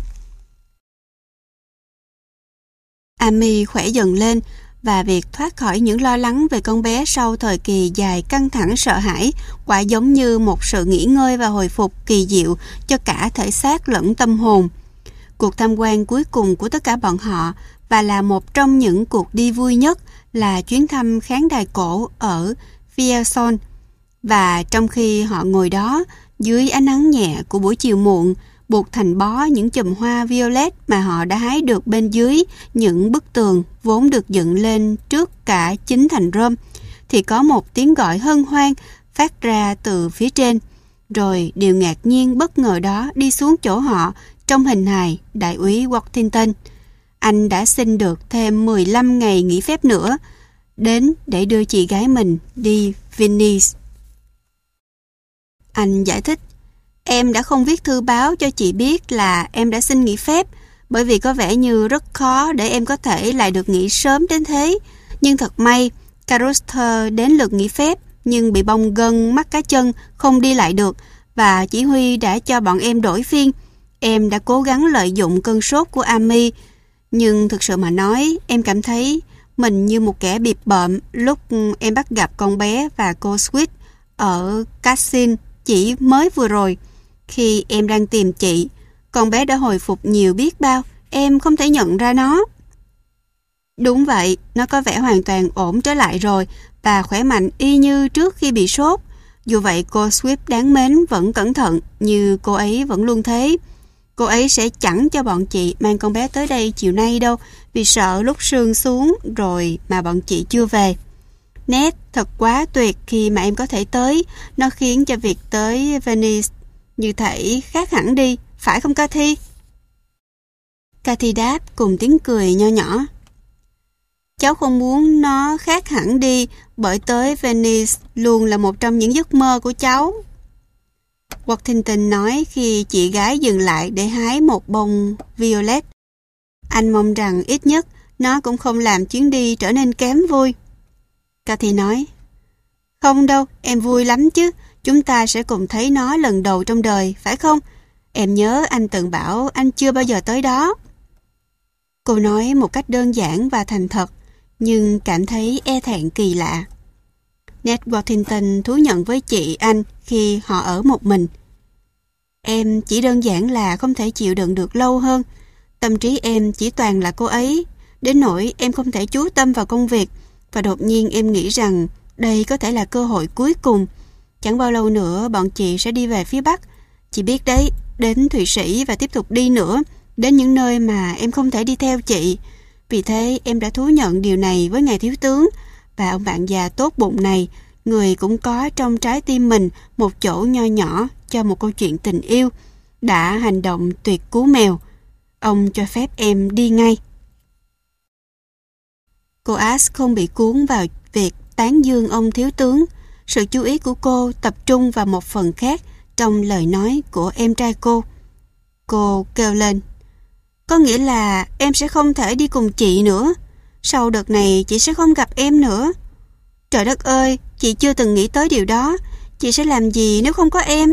Amy khỏe dần lên, và việc thoát khỏi những lo lắng về con bé sau thời kỳ dài căng thẳng sợ hãi quả giống như một sự nghỉ ngơi và hồi phục kỳ diệu cho cả thể xác lẫn tâm hồn. Cuộc tham quan cuối cùng của tất cả bọn họ, và là một trong những cuộc đi vui nhất, là chuyến thăm khán đài cổ ở Vierzon. Và trong khi họ ngồi đó, dưới ánh nắng nhẹ của buổi chiều muộn, buộc thành bó những chùm hoa violet mà họ đã hái được bên dưới những bức tường vốn được dựng lên trước cả chính thành Rome, thì có một tiếng gọi hân hoan phát ra từ phía trên. Rồi điều ngạc nhiên bất ngờ đó đi xuống chỗ họ trong hình hài đại úy Worthington. Anh đã xin được thêm mười lăm ngày nghỉ phép nữa, đến để đưa chị gái mình đi Venice. Anh giải thích: em đã không viết thư báo cho chị biết là em đã xin nghỉ phép, bởi vì có vẻ như rất khó để em có thể lại được nghỉ sớm đến thế. Nhưng thật may, Caruster đến lượt nghỉ phép, nhưng bị bong gân mắt cá chân, không đi lại được, và chỉ huy đã cho bọn em đổi phiên. Em đã cố gắng lợi dụng cơn sốt của Amy, nhưng thực sự mà nói, em cảm thấy mình như một kẻ bịp bợm lúc em bắt gặp con bé và cô Sweet ở Cassin chỉ mới vừa rồi. Khi em đang tìm chị, con bé đã hồi phục nhiều biết bao, em không thể nhận ra nó. Đúng vậy, nó có vẻ hoàn toàn ổn trở lại rồi và khỏe mạnh y như trước khi bị sốt. Dù vậy, cô Swift đáng mến vẫn cẩn thận như cô ấy vẫn luôn thế. Cô ấy sẽ chẳng cho bọn chị mang con bé tới đây chiều nay đâu, vì sợ lúc sương xuống rồi mà bọn chị chưa về. Nét thật quá tuyệt khi mà em có thể tới, nó khiến cho việc tới Venice như thể khác hẳn đi, phải không Cathy? Cathy đáp cùng tiếng cười nho nhỏ. Cháu không muốn nó khác hẳn đi, bởi tới Venice luôn là một trong những giấc mơ của cháu. Worthington nói khi chị gái dừng lại để hái một bông violet. Anh mong rằng ít nhất nó cũng không làm chuyến đi trở nên kém vui. Cathy nói, không đâu, em vui lắm chứ, chúng ta sẽ cùng thấy nó lần đầu trong đời, phải không? Em nhớ anh từng bảo anh chưa bao giờ tới đó. Cô nói một cách đơn giản và thành thật, nhưng cảm thấy e thẹn kỳ lạ. Ned Worthington thú nhận với chị anh khi họ ở một mình. Em chỉ đơn giản là không thể chịu đựng được lâu hơn. Tâm trí em chỉ toàn là cô ấy, đến nỗi em không thể chú tâm vào công việc, và đột nhiên em nghĩ rằng đây có thể là cơ hội cuối cùng. Chẳng bao lâu nữa bọn chị sẽ đi về phía Bắc. Chị biết đấy, đến Thụy Sĩ và tiếp tục đi nữa, đến những nơi mà em không thể đi theo chị. Vì thế em đã thú nhận điều này với ngài thiếu tướng, và ông bạn già tốt bụng này, người cũng có trong trái tim mình một chỗ nho nhỏ cho một câu chuyện tình yêu, đã hành động tuyệt cú mèo. Ông cho phép em đi ngay. Cô Ash không bị cuốn vào việc tán dương ông thiếu tướng. Sự chú ý của cô tập trung vào một phần khác trong lời nói của em trai cô. Cô kêu lên, có nghĩa là em sẽ không thể đi cùng chị nữa. Sau đợt này chị sẽ không gặp em nữa. Trời đất ơi, Chị chưa từng nghĩ tới điều đó. Chị sẽ làm gì nếu không có em?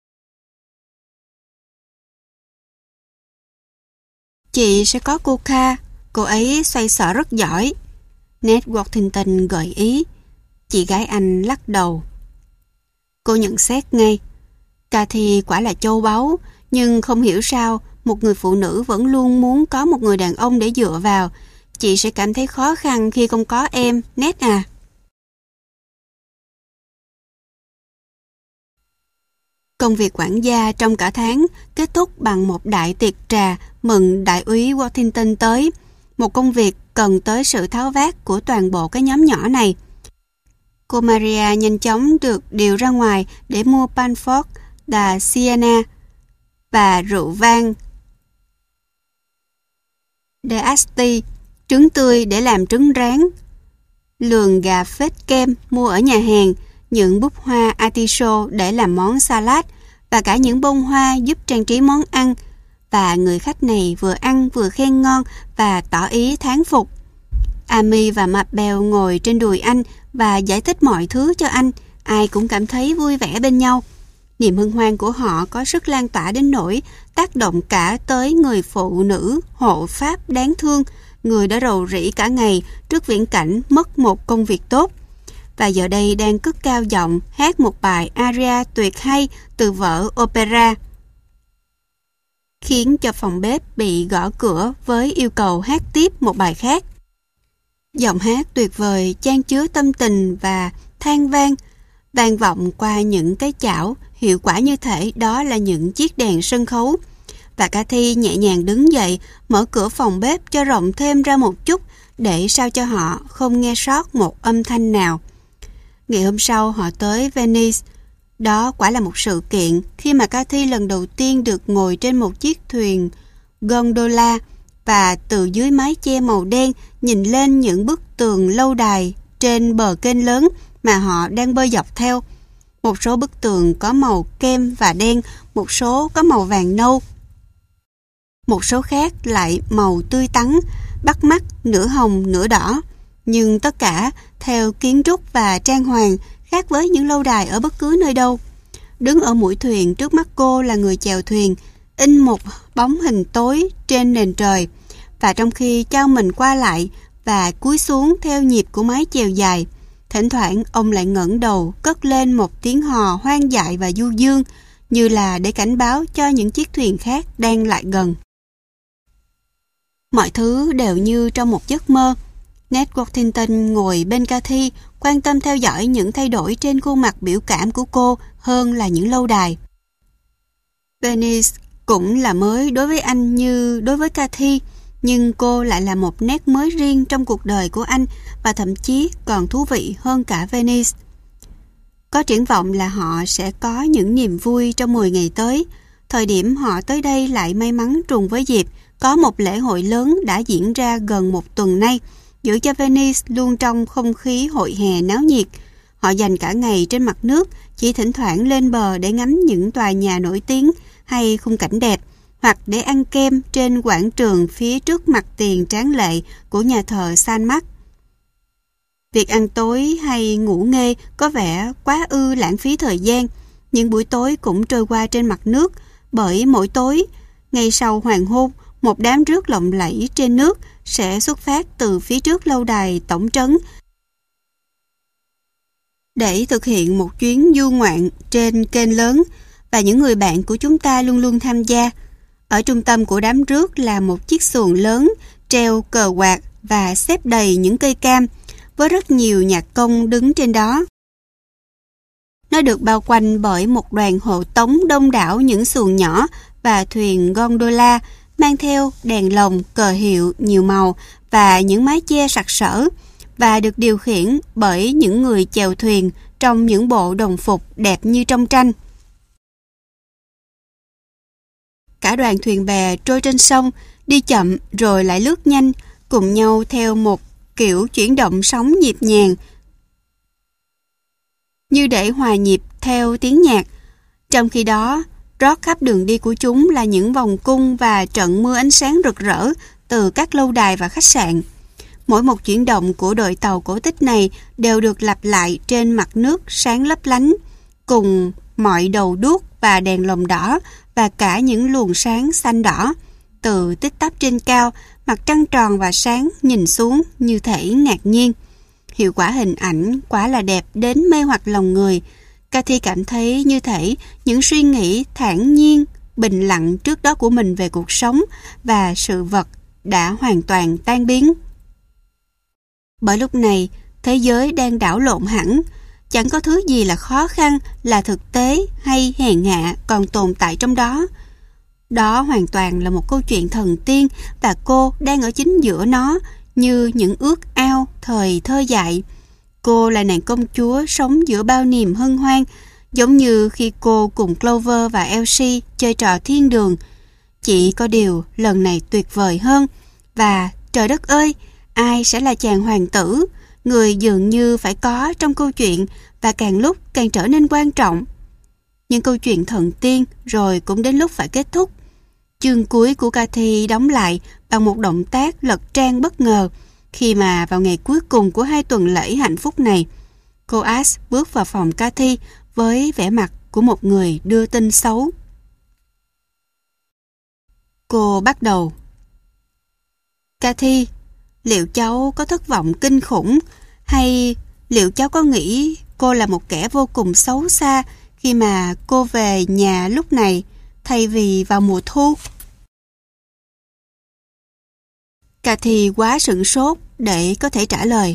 Chị sẽ có cô Kha. Cô ấy xoay sở rất giỏi. Ned Worthington gợi ý. Chị gái anh lắc đầu. Cô nhận xét ngay. Cathy quả là châu báu, nhưng không hiểu sao một người phụ nữ vẫn luôn muốn có một người đàn ông để dựa vào. Chị sẽ cảm thấy khó khăn khi không có em, Ned à. Công việc quản gia trong cả tháng kết thúc bằng một đại tiệc trà mừng đại úy Worthington tới. Một công việc cần tới sự tháo vát của toàn bộ cái nhóm nhỏ này. Cô Maria nhanh chóng được điều ra ngoài để mua Panford và Siena và rượu vang De Asti, trứng tươi để làm trứng rán, lườn gà phết kem mua ở nhà hàng, những búp hoa artichaut để làm món salad và cả những bông hoa giúp trang trí món ăn. Và người khách này vừa ăn vừa khen ngon và tỏ ý thán phục. Amy và Mabel ngồi trên đùi anh và giải thích mọi thứ cho anh. Ai cũng cảm thấy vui vẻ bên nhau. Niềm hân hoan của họ có sức lan tỏa đến nỗi tác động cả tới người phụ nữ hộ pháp đáng thương, người đã rầu rĩ cả ngày trước viễn cảnh mất một công việc tốt. Và giờ đây đang cất cao giọng hát một bài aria tuyệt hay từ vở opera, khiến cho phòng bếp bị gõ cửa với yêu cầu hát tiếp một bài khác. Giọng hát tuyệt vời chan chứa tâm tình và than vang, vang vọng qua những cái chảo, hiệu quả như thể đó là những chiếc đèn sân khấu. Và Cathy nhẹ nhàng đứng dậy, mở cửa phòng bếp cho rộng thêm ra một chút, để sao cho họ không nghe sót một âm thanh nào. Ngày hôm sau họ tới Venice. Đó quả là một sự kiện khi mà Cathy lần đầu tiên được ngồi trên một chiếc thuyền gondola và từ dưới mái che màu đen nhìn lên những bức tường lâu đài trên bờ kênh lớn mà họ đang bơi dọc theo. Một số bức tường có màu kem và đen, một số có màu vàng nâu, một số khác lại màu tươi tắn, bắt mắt, nửa hồng nửa đỏ. Nhưng tất cả theo kiến trúc và trang hoàng, khác với những lâu đài ở bất cứ nơi đâu. Đứng ở mũi thuyền trước mắt cô là người chèo thuyền, in một bóng hình tối trên nền trời, và trong khi chao mình qua lại và cúi xuống theo nhịp của mái chèo dài, thỉnh thoảng ông lại ngẩng đầu cất lên một tiếng hò hoang dại và du dương, như là để cảnh báo cho những chiếc thuyền khác đang lại gần. Mọi thứ đều như trong một giấc mơ. Ned Worthington ngồi bên Cathy, quan tâm theo dõi những thay đổi trên khuôn mặt biểu cảm của cô hơn là những lâu đài. Venice cũng là mới đối với anh như đối với Cathy, nhưng cô lại là một nét mới riêng trong cuộc đời của anh và thậm chí còn thú vị hơn cả Venice. Có triển vọng là họ sẽ có những niềm vui trong mười ngày tới. Thời điểm họ tới đây lại may mắn trùng với dịp có một lễ hội lớn đã diễn ra gần một tuần nay, giữ cho Venice luôn trong không khí hội hè náo nhiệt. Họ dành cả ngày trên mặt nước, chỉ thỉnh thoảng lên bờ để ngắm những tòa nhà nổi tiếng hay khung cảnh đẹp, hoặc để ăn kem trên quảng trường phía trước mặt tiền tráng lệ của nhà thờ San Mark. Việc ăn tối hay ngủ nghê có vẻ quá ư lãng phí thời gian. Những buổi tối cũng trôi qua trên mặt nước, bởi mỗi tối, ngay sau hoàng hôn, một đám rước lộng lẫy trên nước sẽ xuất phát từ phía trước lâu đài tổng trấn để thực hiện một chuyến du ngoạn trên kênh lớn, và những người bạn của chúng ta luôn luôn tham gia. Ở trung tâm của đám rước là một chiếc xuồng lớn treo cờ quạt và xếp đầy những cây cam, với rất nhiều nhạc công đứng trên đó. Nó được bao quanh bởi một đoàn hộ tống đông đảo những xuồng nhỏ và thuyền gondola mang theo đèn lồng, cờ hiệu nhiều màu và những mái che sặc sỡ, và được điều khiển bởi những người chèo thuyền trong những bộ đồng phục đẹp như trong tranh. Cả đoàn thuyền bè trôi trên sông, đi chậm rồi lại lướt nhanh, cùng nhau theo một kiểu chuyển động sóng nhịp nhàng, như để hòa nhịp theo tiếng nhạc. Trong khi đó, rót khắp đường đi của chúng là những vòng cung và trận mưa ánh sáng rực rỡ từ các lâu đài và khách sạn. Mỗi một chuyển động của đội tàu cổ tích này đều được lặp lại trên mặt nước sáng lấp lánh, cùng mọi đầu đuốc và đèn lồng đỏ và cả những luồng sáng xanh đỏ. Từ tích tắp trên cao, mặt trăng tròn và sáng nhìn xuống như thể ngạc nhiên. Hiệu quả hình ảnh quá là đẹp đến mê hoặc lòng người. Cathy cảm thấy như thể những suy nghĩ thản nhiên, bình lặng trước đó của mình về cuộc sống và sự vật đã hoàn toàn tan biến. Bởi lúc này, thế giới đang đảo lộn hẳn. Chẳng có thứ gì là khó khăn, là thực tế hay hèn hạ còn tồn tại trong đó. Đó hoàn toàn là một câu chuyện thần tiên và cô đang ở chính giữa nó như những ước ao thời thơ dại. Cô là nàng công chúa sống giữa bao niềm hân hoan, giống như khi cô cùng Clover và Elsie chơi trò thiên đường. Chỉ có điều lần này tuyệt vời hơn. Và trời đất ơi, ai sẽ là chàng hoàng tử, người dường như phải có trong câu chuyện và càng lúc càng trở nên quan trọng. Nhưng câu chuyện thần tiên rồi cũng đến lúc phải kết thúc. Chương cuối của Cathy đóng lại bằng một động tác lật trang bất ngờ khi mà vào ngày cuối cùng của hai tuần lễ hạnh phúc này, cô Ash bước vào phòng Cathy với vẻ mặt của một người đưa tin xấu. Cô bắt đầu. Cathy, liệu cháu có thất vọng kinh khủng hay liệu cháu có nghĩ cô là một kẻ vô cùng xấu xa khi mà cô về nhà lúc này thay vì vào mùa thu? Cathy quá sửng sốt để có thể trả lời.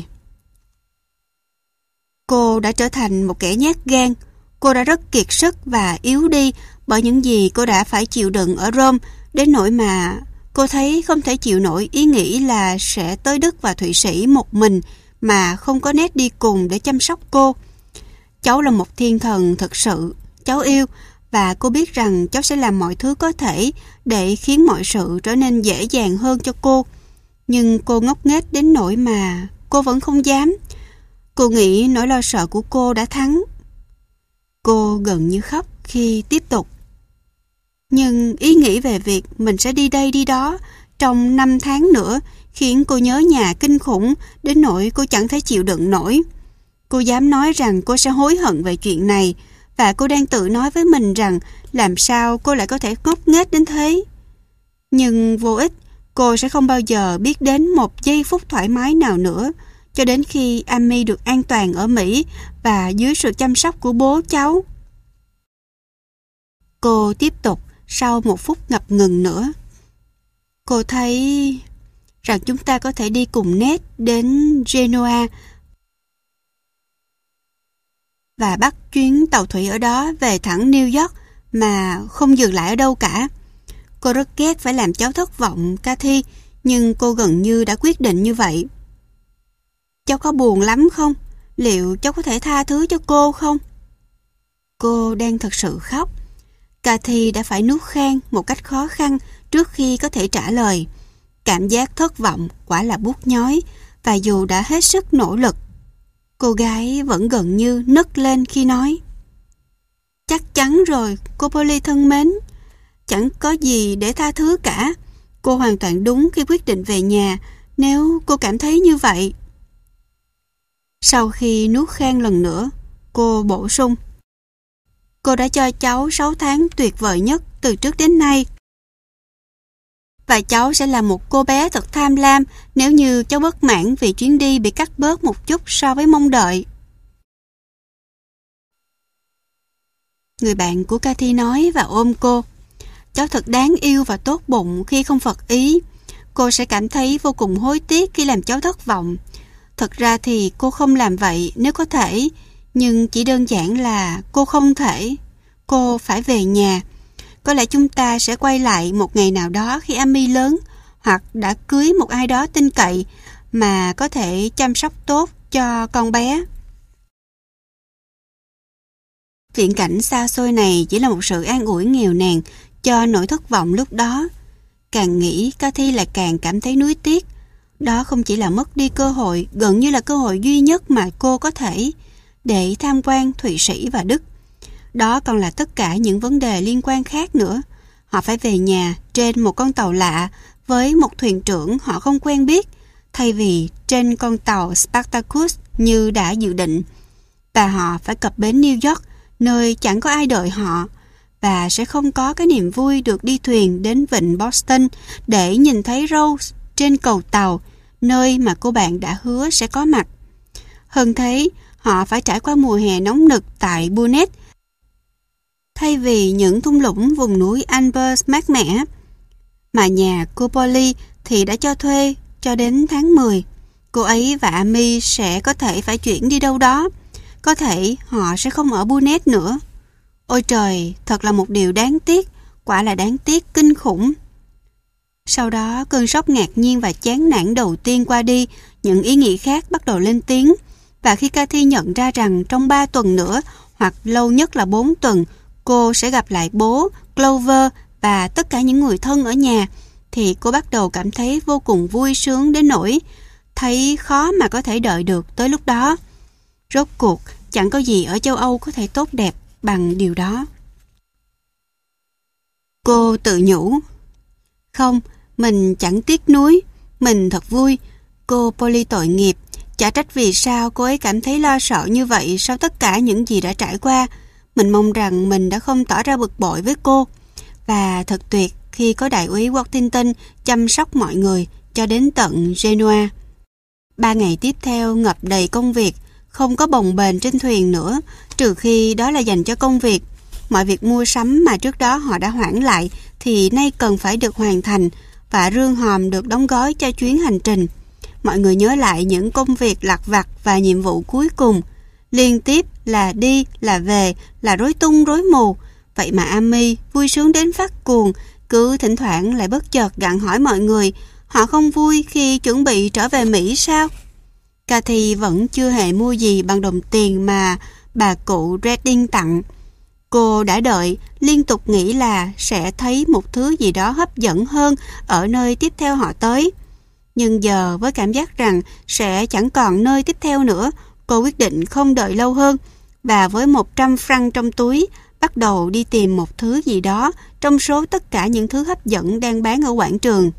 Cô đã trở thành một kẻ nhát gan. Cô đã rất kiệt sức và yếu đi bởi những gì cô đã phải chịu đựng ở Rome, đến nỗi mà cô thấy không thể chịu nổi ý nghĩ là sẽ tới Đức và Thụy Sĩ một mình mà không có Ned đi cùng để chăm sóc cô. Cháu là một thiên thần thực sự. Cháu yêu và cô biết rằng cháu sẽ làm mọi thứ có thể để khiến mọi sự trở nên dễ dàng hơn cho cô. Nhưng cô ngốc nghếch đến nỗi mà cô vẫn không dám. Cô nghĩ nỗi lo sợ của cô đã thắng. Cô gần như khóc khi tiếp tục. Nhưng ý nghĩ về việc mình sẽ đi đây đi đó trong năm tháng nữa khiến cô nhớ nhà kinh khủng đến nỗi cô chẳng thể chịu đựng nổi. Cô dám nói rằng cô sẽ hối hận về chuyện này và cô đang tự nói với mình rằng làm sao cô lại có thể ngốc nghếch đến thế. Nhưng vô ích, cô sẽ không bao giờ biết đến một giây phút thoải mái nào nữa cho đến khi Amy được an toàn ở Mỹ và dưới sự chăm sóc của bố cháu. Cô tiếp tục sau một phút ngập ngừng nữa. Cô thấy rằng chúng ta có thể đi cùng Ned đến Genoa và bắt chuyến tàu thủy ở đó về thẳng New York mà không dừng lại ở đâu cả. Cô rất ghét phải làm cháu thất vọng, Cathy, nhưng cô gần như đã quyết định như vậy. Cháu có buồn lắm không? Liệu cháu có thể tha thứ cho cô không? Cô đang thật sự khóc. Cathy đã phải nuốt khan một cách khó khăn trước khi có thể trả lời. Cảm giác thất vọng quả là buốt nhói, và dù đã hết sức nỗ lực, cô gái vẫn gần như nấc lên khi nói. Chắc chắn rồi, cô Polly thân mến. Chẳng có gì để tha thứ cả. Cô hoàn toàn đúng khi quyết định về nhà, nếu cô cảm thấy như vậy. Sau khi nuốt khan lần nữa, cô bổ sung. Cô đã cho cháu sáu tháng tuyệt vời nhất từ trước đến nay. Và cháu sẽ là một cô bé thật tham lam nếu như cháu bất mãn vì chuyến đi bị cắt bớt một chút so với mong đợi. Người bạn của Cathy nói và ôm cô. Cháu thật đáng yêu và tốt bụng khi không phật ý. Cô sẽ cảm thấy vô cùng hối tiếc khi làm cháu thất vọng. Thật ra thì cô không làm vậy nếu có thể, nhưng chỉ đơn giản là cô không thể. Cô phải về nhà. Có lẽ chúng ta sẽ quay lại một ngày nào đó khi Amy lớn, hoặc đã cưới một ai đó tin cậy mà có thể chăm sóc tốt cho con bé. Viễn cảnh xa xôi này chỉ là một sự an ủi nghèo nàn cho nỗi thất vọng lúc đó. Càng nghĩ, Cathy lại càng cảm thấy nuối tiếc. Đó không chỉ là mất đi cơ hội, gần như là cơ hội duy nhất mà cô có thể để tham quan Thụy Sĩ và Đức. Đó còn là tất cả những vấn đề liên quan khác nữa. Họ phải về nhà trên một con tàu lạ với một thuyền trưởng họ không quen biết, thay vì trên con tàu Spartacus như đã dự định. Và họ phải cập bến New York, nơi chẳng có ai đợi họ, và sẽ không có cái niềm vui được đi thuyền đến vịnh Boston để nhìn thấy Rose trên cầu tàu, nơi mà cô bạn đã hứa sẽ có mặt. Hơn thế, họ phải trải qua mùa hè nóng nực tại Bunnet, thay vì những thung lũng vùng núi Alps mát mẻ, mà nhà cô Polly thì đã cho thuê cho đến tháng mười. Cô ấy và Amy sẽ có thể phải chuyển đi đâu đó. Có thể họ sẽ không ở Bunnet nữa. Ôi trời, thật là một điều đáng tiếc, quả là đáng tiếc kinh khủng. Sau đó, cơn sốc ngạc nhiên và chán nản đầu tiên qua đi, những ý nghĩ khác bắt đầu lên tiếng. Và khi Cathy nhận ra rằng trong ba tuần nữa, hoặc lâu nhất là bốn tuần, cô sẽ gặp lại bố, Clover và tất cả những người thân ở nhà, thì cô bắt đầu cảm thấy vô cùng vui sướng đến nỗi thấy khó mà có thể đợi được tới lúc đó. Rốt cuộc, chẳng có gì ở châu Âu có thể tốt đẹp bằng điều đó. Cô tự nhủ. Không, mình chẳng tiếc nuối, mình thật vui. Cô Polly tội nghiệp, chả trách vì sao cô ấy cảm thấy lo sợ như vậy sau tất cả những gì đã trải qua. Mình mong rằng mình đã không tỏ ra bực bội với cô. Và thật tuyệt khi có đại úy Worthington chăm sóc mọi người cho đến tận Genoa. Ba ngày tiếp theo ngập đầy công việc, không có bồng bềnh trên thuyền nữa, trừ khi đó là dành cho công việc. Mọi việc mua sắm mà trước đó họ đã hoãn lại thì nay cần phải được hoàn thành, và rương hòm được đóng gói cho chuyến hành trình. Mọi người nhớ lại những công việc lặt vặt và nhiệm vụ cuối cùng. Liên tiếp là đi, là về, là rối tung rối mù. Vậy mà Amy vui sướng đến phát cuồng, cứ thỉnh thoảng lại bất chợt gặng hỏi mọi người, họ không vui khi chuẩn bị trở về Mỹ sao? Cathy vẫn chưa hề mua gì bằng đồng tiền mà bà cụ Redding tặng. Cô đã đợi, liên tục nghĩ là sẽ thấy một thứ gì đó hấp dẫn hơn ở nơi tiếp theo họ tới. Nhưng giờ với cảm giác rằng sẽ chẳng còn nơi tiếp theo nữa, cô quyết định không đợi lâu hơn, và với một trăm franc trong túi, bắt đầu đi tìm một thứ gì đó trong số tất cả những thứ hấp dẫn đang bán ở quảng trường.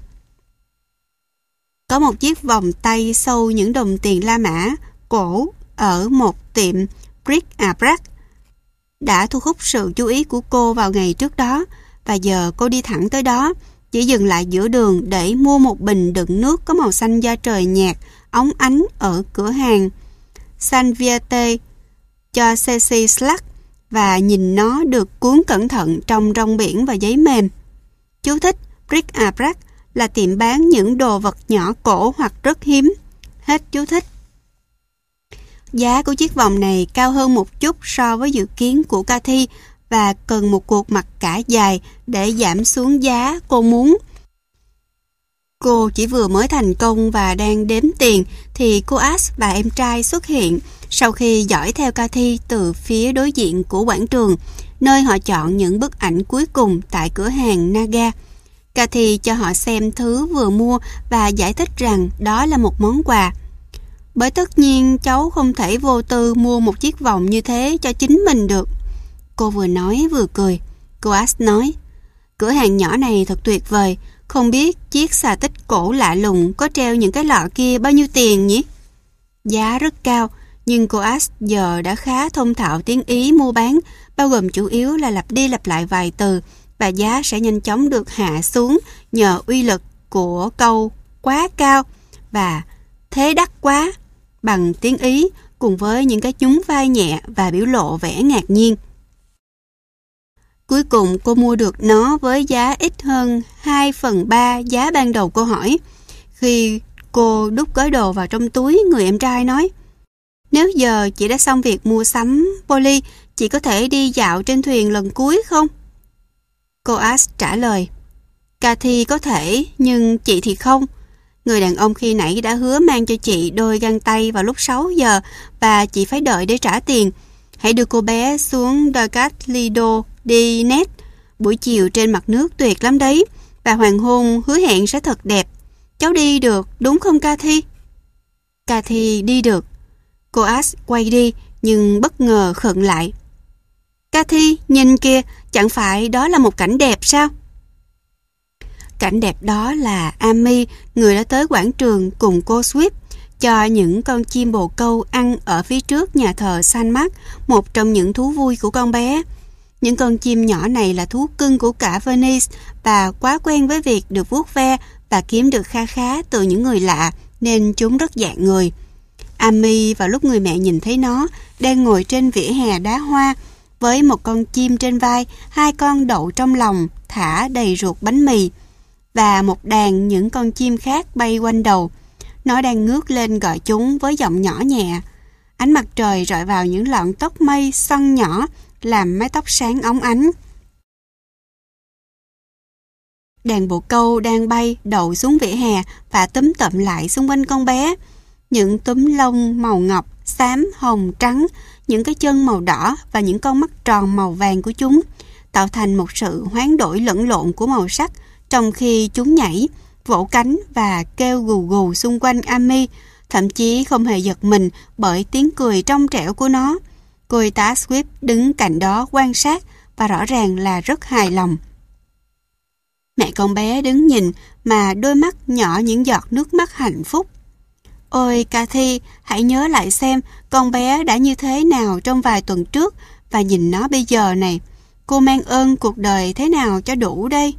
Có một chiếc vòng tay sâu những đồng tiền La Mã cổ ở một tiệm bric-à-brac đã thu hút sự chú ý của cô vào ngày trước đó, và giờ cô đi thẳng tới đó, chỉ dừng lại giữa đường để mua một bình đựng nước có màu xanh da trời nhạt, óng ánh ở cửa hàng Sanviete cho Cecil Slack, và nhìn nó được cuốn cẩn thận trong rong biển và giấy mềm. Chú thích: bric-à-brac là tiệm bán những đồ vật nhỏ cổ hoặc rất hiếm. Hết chú thích. Giá của chiếc vòng này cao hơn một chút so với dự kiến của Cathy, và cần một cuộc mặc cả dài để giảm xuống giá cô muốn. Cô chỉ vừa mới thành công và đang đếm tiền thì cô Ash và em trai xuất hiện sau khi dõi theo Cathy từ phía đối diện của quảng trường, nơi họ chọn những bức ảnh cuối cùng tại cửa hàng Naga. Cathy cho họ xem thứ vừa mua và giải thích rằng đó là một món quà. Bởi tất nhiên cháu không thể vô tư mua một chiếc vòng như thế cho chính mình được. Cô vừa nói vừa cười. Cô Ash nói, cửa hàng nhỏ này thật tuyệt vời. Không biết chiếc xà tích cổ lạ lùng có treo những cái lọ kia bao nhiêu tiền nhỉ? Giá rất cao, nhưng cô Ash giờ đã khá thông thạo tiếng Ý mua bán, bao gồm chủ yếu là lặp đi lặp lại vài từ, và giá sẽ nhanh chóng được hạ xuống nhờ uy lực của câu quá cao và thế đắt quá bằng tiếng Ý, cùng với những cái nhún vai nhẹ và biểu lộ vẻ ngạc nhiên. Cuối cùng cô mua được nó với giá ít hơn hai phần ba giá ban đầu cô hỏi. Khi cô đút gói đồ vào trong túi, người em trai nói, nếu giờ chị đã xong việc mua sắm, Polly, chị có thể đi dạo trên thuyền lần cuối không? Cô Ash trả lời, Cathy có thể, nhưng chị thì không. Người đàn ông khi nãy đã hứa mang cho chị đôi găng tay vào lúc sáu giờ và chị phải đợi để trả tiền. Hãy đưa cô bé xuống Dorcas Lido đi net. Buổi chiều trên mặt nước tuyệt lắm đấy, và hoàng hôn hứa hẹn sẽ thật đẹp. Cháu đi được, đúng không Cathy? Cathy đi được. Cô Ash quay đi, nhưng bất ngờ khựng lại. Cathy, nhìn kìa, chẳng phải đó là một cảnh đẹp sao? Cảnh đẹp đó là Amy, người đã tới quảng trường cùng cô Swift, cho những con chim bồ câu ăn ở phía trước nhà thờ San Mark, một trong những thú vui của con bé. Những con chim nhỏ này là thú cưng của cả Venice và quá quen với việc được vuốt ve và kiếm được kha khá từ những người lạ nên chúng rất dạng người. Amy vào lúc người mẹ nhìn thấy nó đang ngồi trên vỉa hè đá hoa với một con chim trên vai, hai con đậu trong lòng thả đầy ruột bánh mì và một đàn những con chim khác bay quanh đầu. Nó đang ngước lên gọi chúng với giọng nhỏ nhẹ. Ánh mặt trời rọi vào những lọn tóc mây xoăn nhỏ làm mái tóc sáng óng ánh. Đàn bồ câu đang bay đậu xuống vỉa hè và túm tụm lại xung quanh con bé. Những túm lông màu ngọc, xám, hồng, trắng, những cái chân màu đỏ và những con mắt tròn màu vàng của chúng tạo thành một sự hoán đổi lẫn lộn của màu sắc trong khi chúng nhảy, vỗ cánh và kêu gù gù xung quanh Amy, thậm chí không hề giật mình bởi tiếng cười trong trẻo của nó. Cô y tá Swift đứng cạnh đó quan sát và rõ ràng là rất hài lòng. Mẹ con bé đứng nhìn mà đôi mắt nhỏ những giọt nước mắt hạnh phúc. Ôi Cathy, hãy nhớ lại xem con bé đã như thế nào trong vài tuần trước và nhìn nó bây giờ này. Cô mang ơn cuộc đời thế nào cho đủ đây?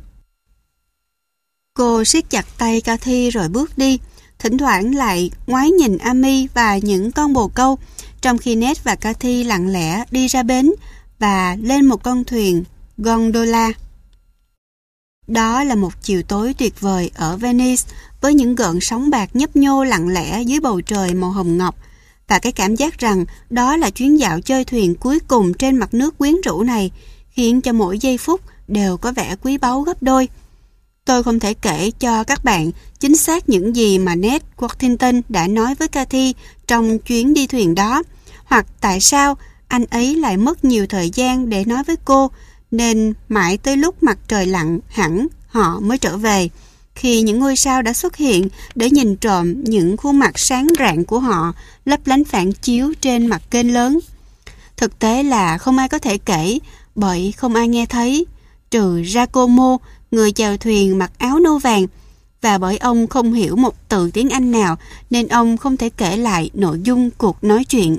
Cô siết chặt tay Cathy rồi bước đi, thỉnh thoảng lại ngoái nhìn Amy và những con bồ câu, trong khi Ned và Cathy lặng lẽ đi ra bến và lên một con thuyền gondola. Đó là một chiều tối tuyệt vời ở Venice với những gợn sóng bạc nhấp nhô lặng lẽ dưới bầu trời màu hồng ngọc và cái cảm giác rằng đó là chuyến dạo chơi thuyền cuối cùng trên mặt nước quyến rũ này khiến cho mỗi giây phút đều có vẻ quý báu gấp đôi. Tôi không thể kể cho các bạn chính xác những gì mà Ned Worthington đã nói với Cathy trong chuyến đi thuyền đó, hoặc tại sao anh ấy lại mất nhiều thời gian để nói với cô, nên mãi tới lúc mặt trời lặn hẳn họ mới trở về, khi những ngôi sao đã xuất hiện để nhìn trộm những khuôn mặt sáng rạng của họ lấp lánh phản chiếu trên mặt kênh lớn. Thực tế là không ai có thể kể, bởi không ai nghe thấy, trừ Giacomo, người chèo thuyền mặc áo nâu vàng, và bởi ông không hiểu một từ tiếng Anh nào nên ông không thể kể lại nội dung cuộc nói chuyện.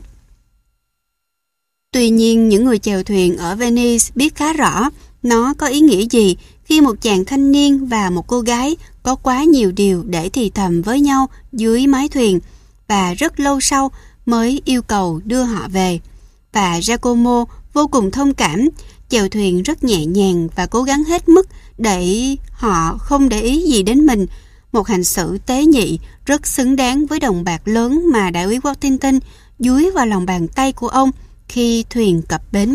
Tuy nhiên, những người chèo thuyền ở Venice biết khá rõ nó có ý nghĩa gì khi một chàng thanh niên và một cô gái có quá nhiều điều để thì thầm với nhau dưới mái thuyền và rất lâu sau mới yêu cầu đưa họ về. Và Giacomo vô cùng thông cảm, chèo thuyền rất nhẹ nhàng và cố gắng hết mức để họ không để ý gì đến mình. Một hành xử tế nhị rất xứng đáng với đồng bạc lớn mà đại úy Worthington dúi vào lòng bàn tay của ông khi thuyền cập bến.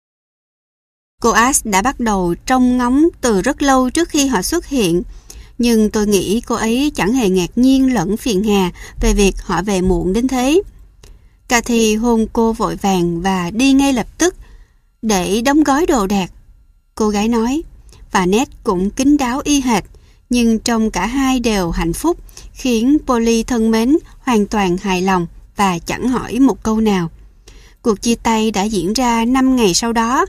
Cô Ash đã bắt đầu trông ngóng từ rất lâu trước khi họ xuất hiện, nhưng tôi nghĩ cô ấy chẳng hề ngạc nhiên lẫn phiền hà về việc họ về muộn đến thế. Cathy hôn cô vội vàng và đi ngay lập tức để đóng gói đồ đạc, cô gái nói, và Ned cũng kín đáo y hệt, nhưng trông cả hai đều hạnh phúc, khiến Polly thân mến hoàn toàn hài lòng và chẳng hỏi một câu nào. Cuộc chia tay đã diễn ra năm ngày sau đó,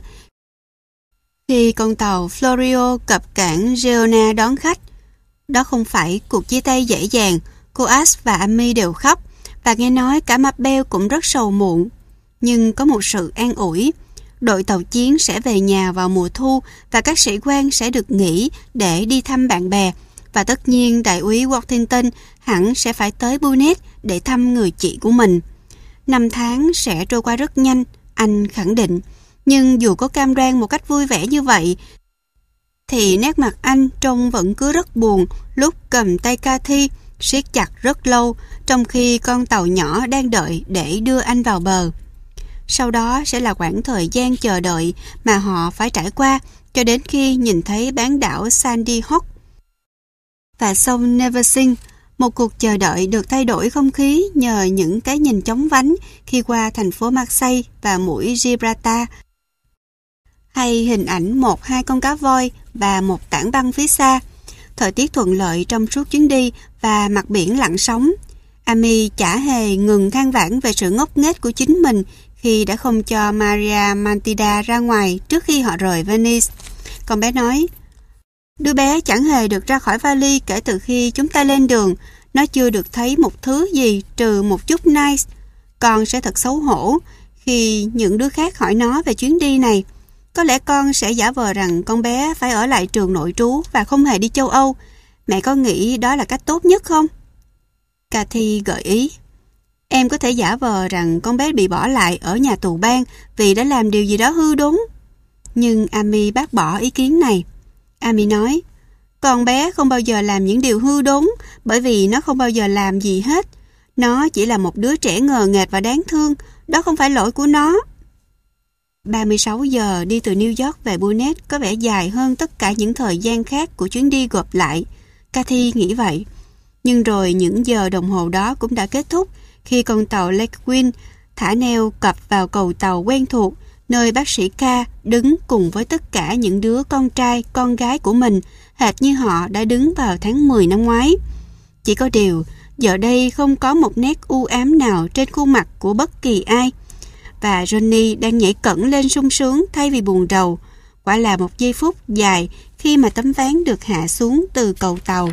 khi con tàu Florio cập cảng Geona đón khách. Đó không phải cuộc chia tay dễ dàng, cô Ash và Amy đều khóc, và nghe nói cả Mabel cũng rất sầu muộn. Nhưng có một sự an ủi, đội tàu chiến sẽ về nhà vào mùa thu và các sĩ quan sẽ được nghỉ để đi thăm bạn bè, và tất nhiên đại úy Worthington hẳn sẽ phải tới Bunnet để thăm người chị của mình. Năm tháng sẽ trôi qua rất nhanh, anh khẳng định, nhưng dù có cam đoan một cách vui vẻ như vậy, thì nét mặt anh trông vẫn cứ rất buồn lúc cầm tay Cathy siết chặt rất lâu, trong khi con tàu nhỏ đang đợi để đưa anh vào bờ. Sau đó sẽ là khoảng thời gian chờ đợi mà họ phải trải qua cho đến khi nhìn thấy bán đảo Sandy Hook và sông Neversink. Một cuộc chờ đợi được thay đổi không khí nhờ những cái nhìn chóng vánh khi qua thành phố Marseille và mũi Gibraltar, hay hình ảnh một hai con cá voi và một tảng băng phía xa. Thời tiết thuận lợi trong suốt chuyến đi và mặt biển lặng sóng. Amy chả hề ngừng than vãn về sự ngốc nghếch của chính mình khi đã không cho Maria Mantida ra ngoài trước khi họ rời Venice. Con bé nói, Đứa bé chẳng hề được ra khỏi vali kể từ khi chúng ta lên đường. Nó chưa được thấy một thứ gì trừ một chút nice. Con sẽ thật xấu hổ khi những đứa khác hỏi nó về chuyến đi này. Có lẽ con sẽ giả vờ rằng con bé phải ở lại trường nội trú và không hề đi châu Âu. Mẹ có nghĩ đó là cách tốt nhất không? Cathy gợi ý. Em có thể giả vờ rằng con bé bị bỏ lại ở nhà tù bang vì đã làm điều gì đó hư đốn. Nhưng Amy bác bỏ ý kiến này. Amy nói, con bé không bao giờ làm những điều hư đốn bởi vì nó không bao giờ làm gì hết. Nó chỉ là một đứa trẻ ngờ nghệch và đáng thương. Đó không phải lỗi của nó. ba mươi sáu giờ đi từ New York về Bunnet có vẻ dài hơn tất cả những thời gian khác của chuyến đi gộp lại. Cathy nghĩ vậy. Nhưng rồi những giờ đồng hồ đó cũng đã kết thúc khi con tàu Lake Wind thả neo cập vào cầu tàu quen thuộc, nơi bác sĩ K đứng cùng với tất cả những đứa con trai, con gái của mình, hệt như họ đã đứng vào tháng mười năm ngoái. Chỉ có điều, giờ đây không có một nét u ám nào trên khuôn mặt của bất kỳ ai. Và Johnny đang nhảy cẫng lên sung sướng thay vì buồn rầu. Quả là một giây phút dài khi mà tấm ván được hạ xuống từ cầu tàu.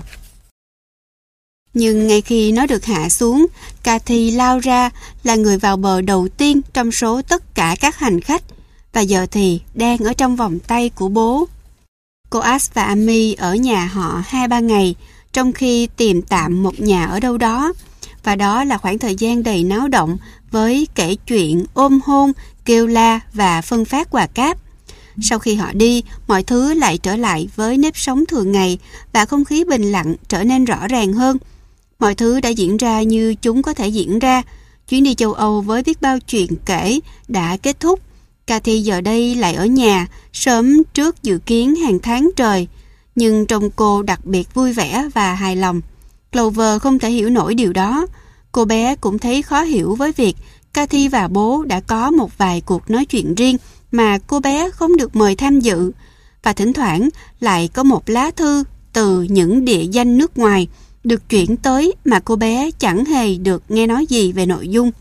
Nhưng ngay khi nó được hạ xuống, Cathy lao ra là người vào bờ đầu tiên trong số tất cả các hành khách, và giờ thì đang ở trong vòng tay của bố. Cô Ash và Amy ở nhà họ hai ba ngày, trong khi tìm tạm một nhà ở đâu đó, và đó là khoảng thời gian đầy náo động với kể chuyện, ôm hôn, kêu la và phân phát quà cáp. Sau khi họ đi, mọi thứ lại trở lại với nếp sống thường ngày và không khí bình lặng trở nên rõ ràng hơn. Mọi thứ đã diễn ra như chúng có thể diễn ra. Chuyến đi châu Âu với biết bao chuyện kể đã kết thúc. Cathy giờ đây lại ở nhà, sớm trước dự kiến hàng tháng trời. Nhưng trông cô đặc biệt vui vẻ và hài lòng. Clover không thể hiểu nổi điều đó. Cô bé cũng thấy khó hiểu với việc Cathy và bố đã có một vài cuộc nói chuyện riêng mà cô bé không được mời tham dự. Và thỉnh thoảng lại có một lá thư từ những địa danh nước ngoài được chuyển tới mà cô bé chẳng hề được nghe nói gì về nội dung.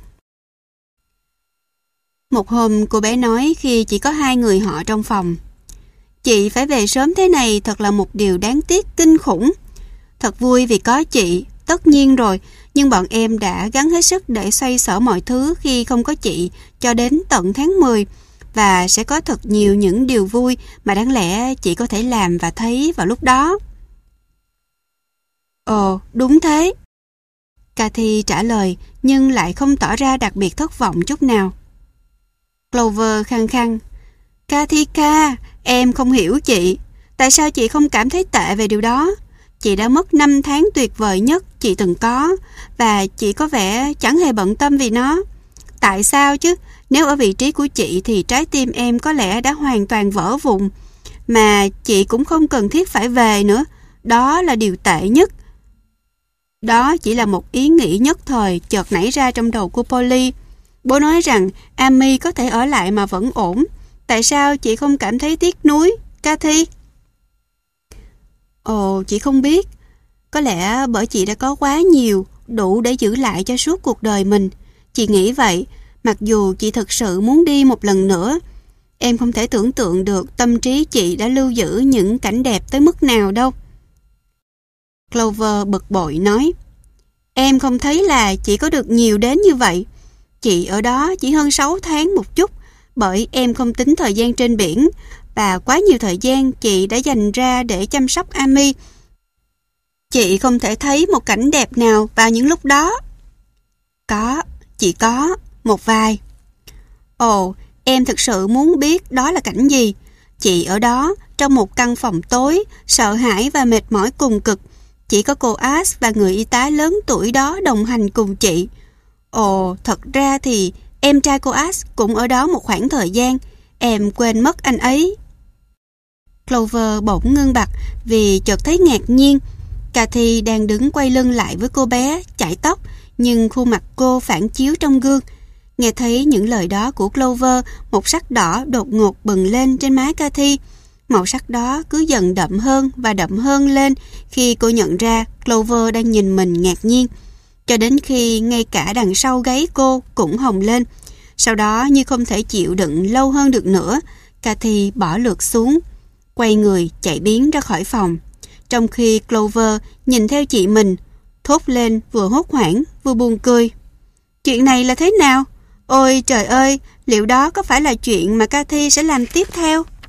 Một hôm cô bé nói khi chỉ có hai người họ trong phòng, chị phải về sớm thế này thật là một điều đáng tiếc kinh khủng. Thật vui vì có chị, tất nhiên rồi, nhưng bọn em đã gắng hết sức để xoay sở mọi thứ khi không có chị cho đến tận tháng mười, và sẽ có thật nhiều những điều vui mà đáng lẽ chị có thể làm và thấy vào lúc đó. Ồ, đúng thế. Cathy trả lời, nhưng lại không tỏ ra đặc biệt thất vọng chút nào. Clover khăng khăng, Cathy ca, em không hiểu chị. Tại sao chị không cảm thấy tệ về điều đó? Chị đã mất năm tháng tuyệt vời nhất chị từng có, và chị có vẻ chẳng hề bận tâm vì nó. Tại sao chứ? Nếu ở vị trí của chị thì trái tim em có lẽ đã hoàn toàn vỡ vụn. Mà chị cũng không cần thiết phải về nữa. Đó là điều tệ nhất. Đó chỉ là một ý nghĩ nhất thời chợt nảy ra trong đầu của Polly. Bố nói rằng Amy có thể ở lại mà vẫn ổn. Tại sao chị không cảm thấy tiếc nuối, Cathy? Ồ, chị không biết. Có lẽ bởi chị đã có quá nhiều, đủ để giữ lại cho suốt cuộc đời mình. Chị nghĩ vậy, mặc dù chị thực sự muốn đi một lần nữa. Em không thể tưởng tượng được tâm trí chị đã lưu giữ những cảnh đẹp tới mức nào đâu. Clover bực bội nói, em không thấy là chị có được nhiều đến như vậy. Chị ở đó chỉ hơn sáu tháng một chút, bởi em không tính thời gian trên biển, và quá nhiều thời gian chị đã dành ra để chăm sóc Amy. Chị không thể thấy một cảnh đẹp nào vào những lúc đó. Có, chị có, một vài. Ồ, em thực sự muốn biết đó là cảnh gì. Chị ở đó, trong một căn phòng tối, sợ hãi và mệt mỏi cùng cực. Chỉ có cô Ash và người y tá lớn tuổi đó đồng hành cùng chị. Ồ, thật ra thì em trai cô Ash cũng ở đó một khoảng thời gian. Em quên mất anh ấy. Clover bỗng ngưng bặt vì chợt thấy ngạc nhiên. Cathy đang đứng quay lưng lại với cô bé, chải tóc, nhưng khuôn mặt cô phản chiếu trong gương. Nghe thấy những lời đó của Clover, một sắc đỏ đột ngột bừng lên trên má Cathy. Màu sắc đó cứ dần đậm hơn và đậm hơn lên khi cô nhận ra Clover đang nhìn mình ngạc nhiên, cho đến khi ngay cả đằng sau gáy cô cũng hồng lên. Sau đó, như không thể chịu đựng lâu hơn được nữa, Cathy bỏ lượt xuống. quay người chạy biến ra khỏi phòng, trong khi Clover nhìn theo chị mình, thốt lên vừa hốt hoảng vừa buồn cười. Chuyện này là thế nào? Ôi trời ơi, liệu đó có phải là chuyện mà Cathy sẽ làm tiếp theo?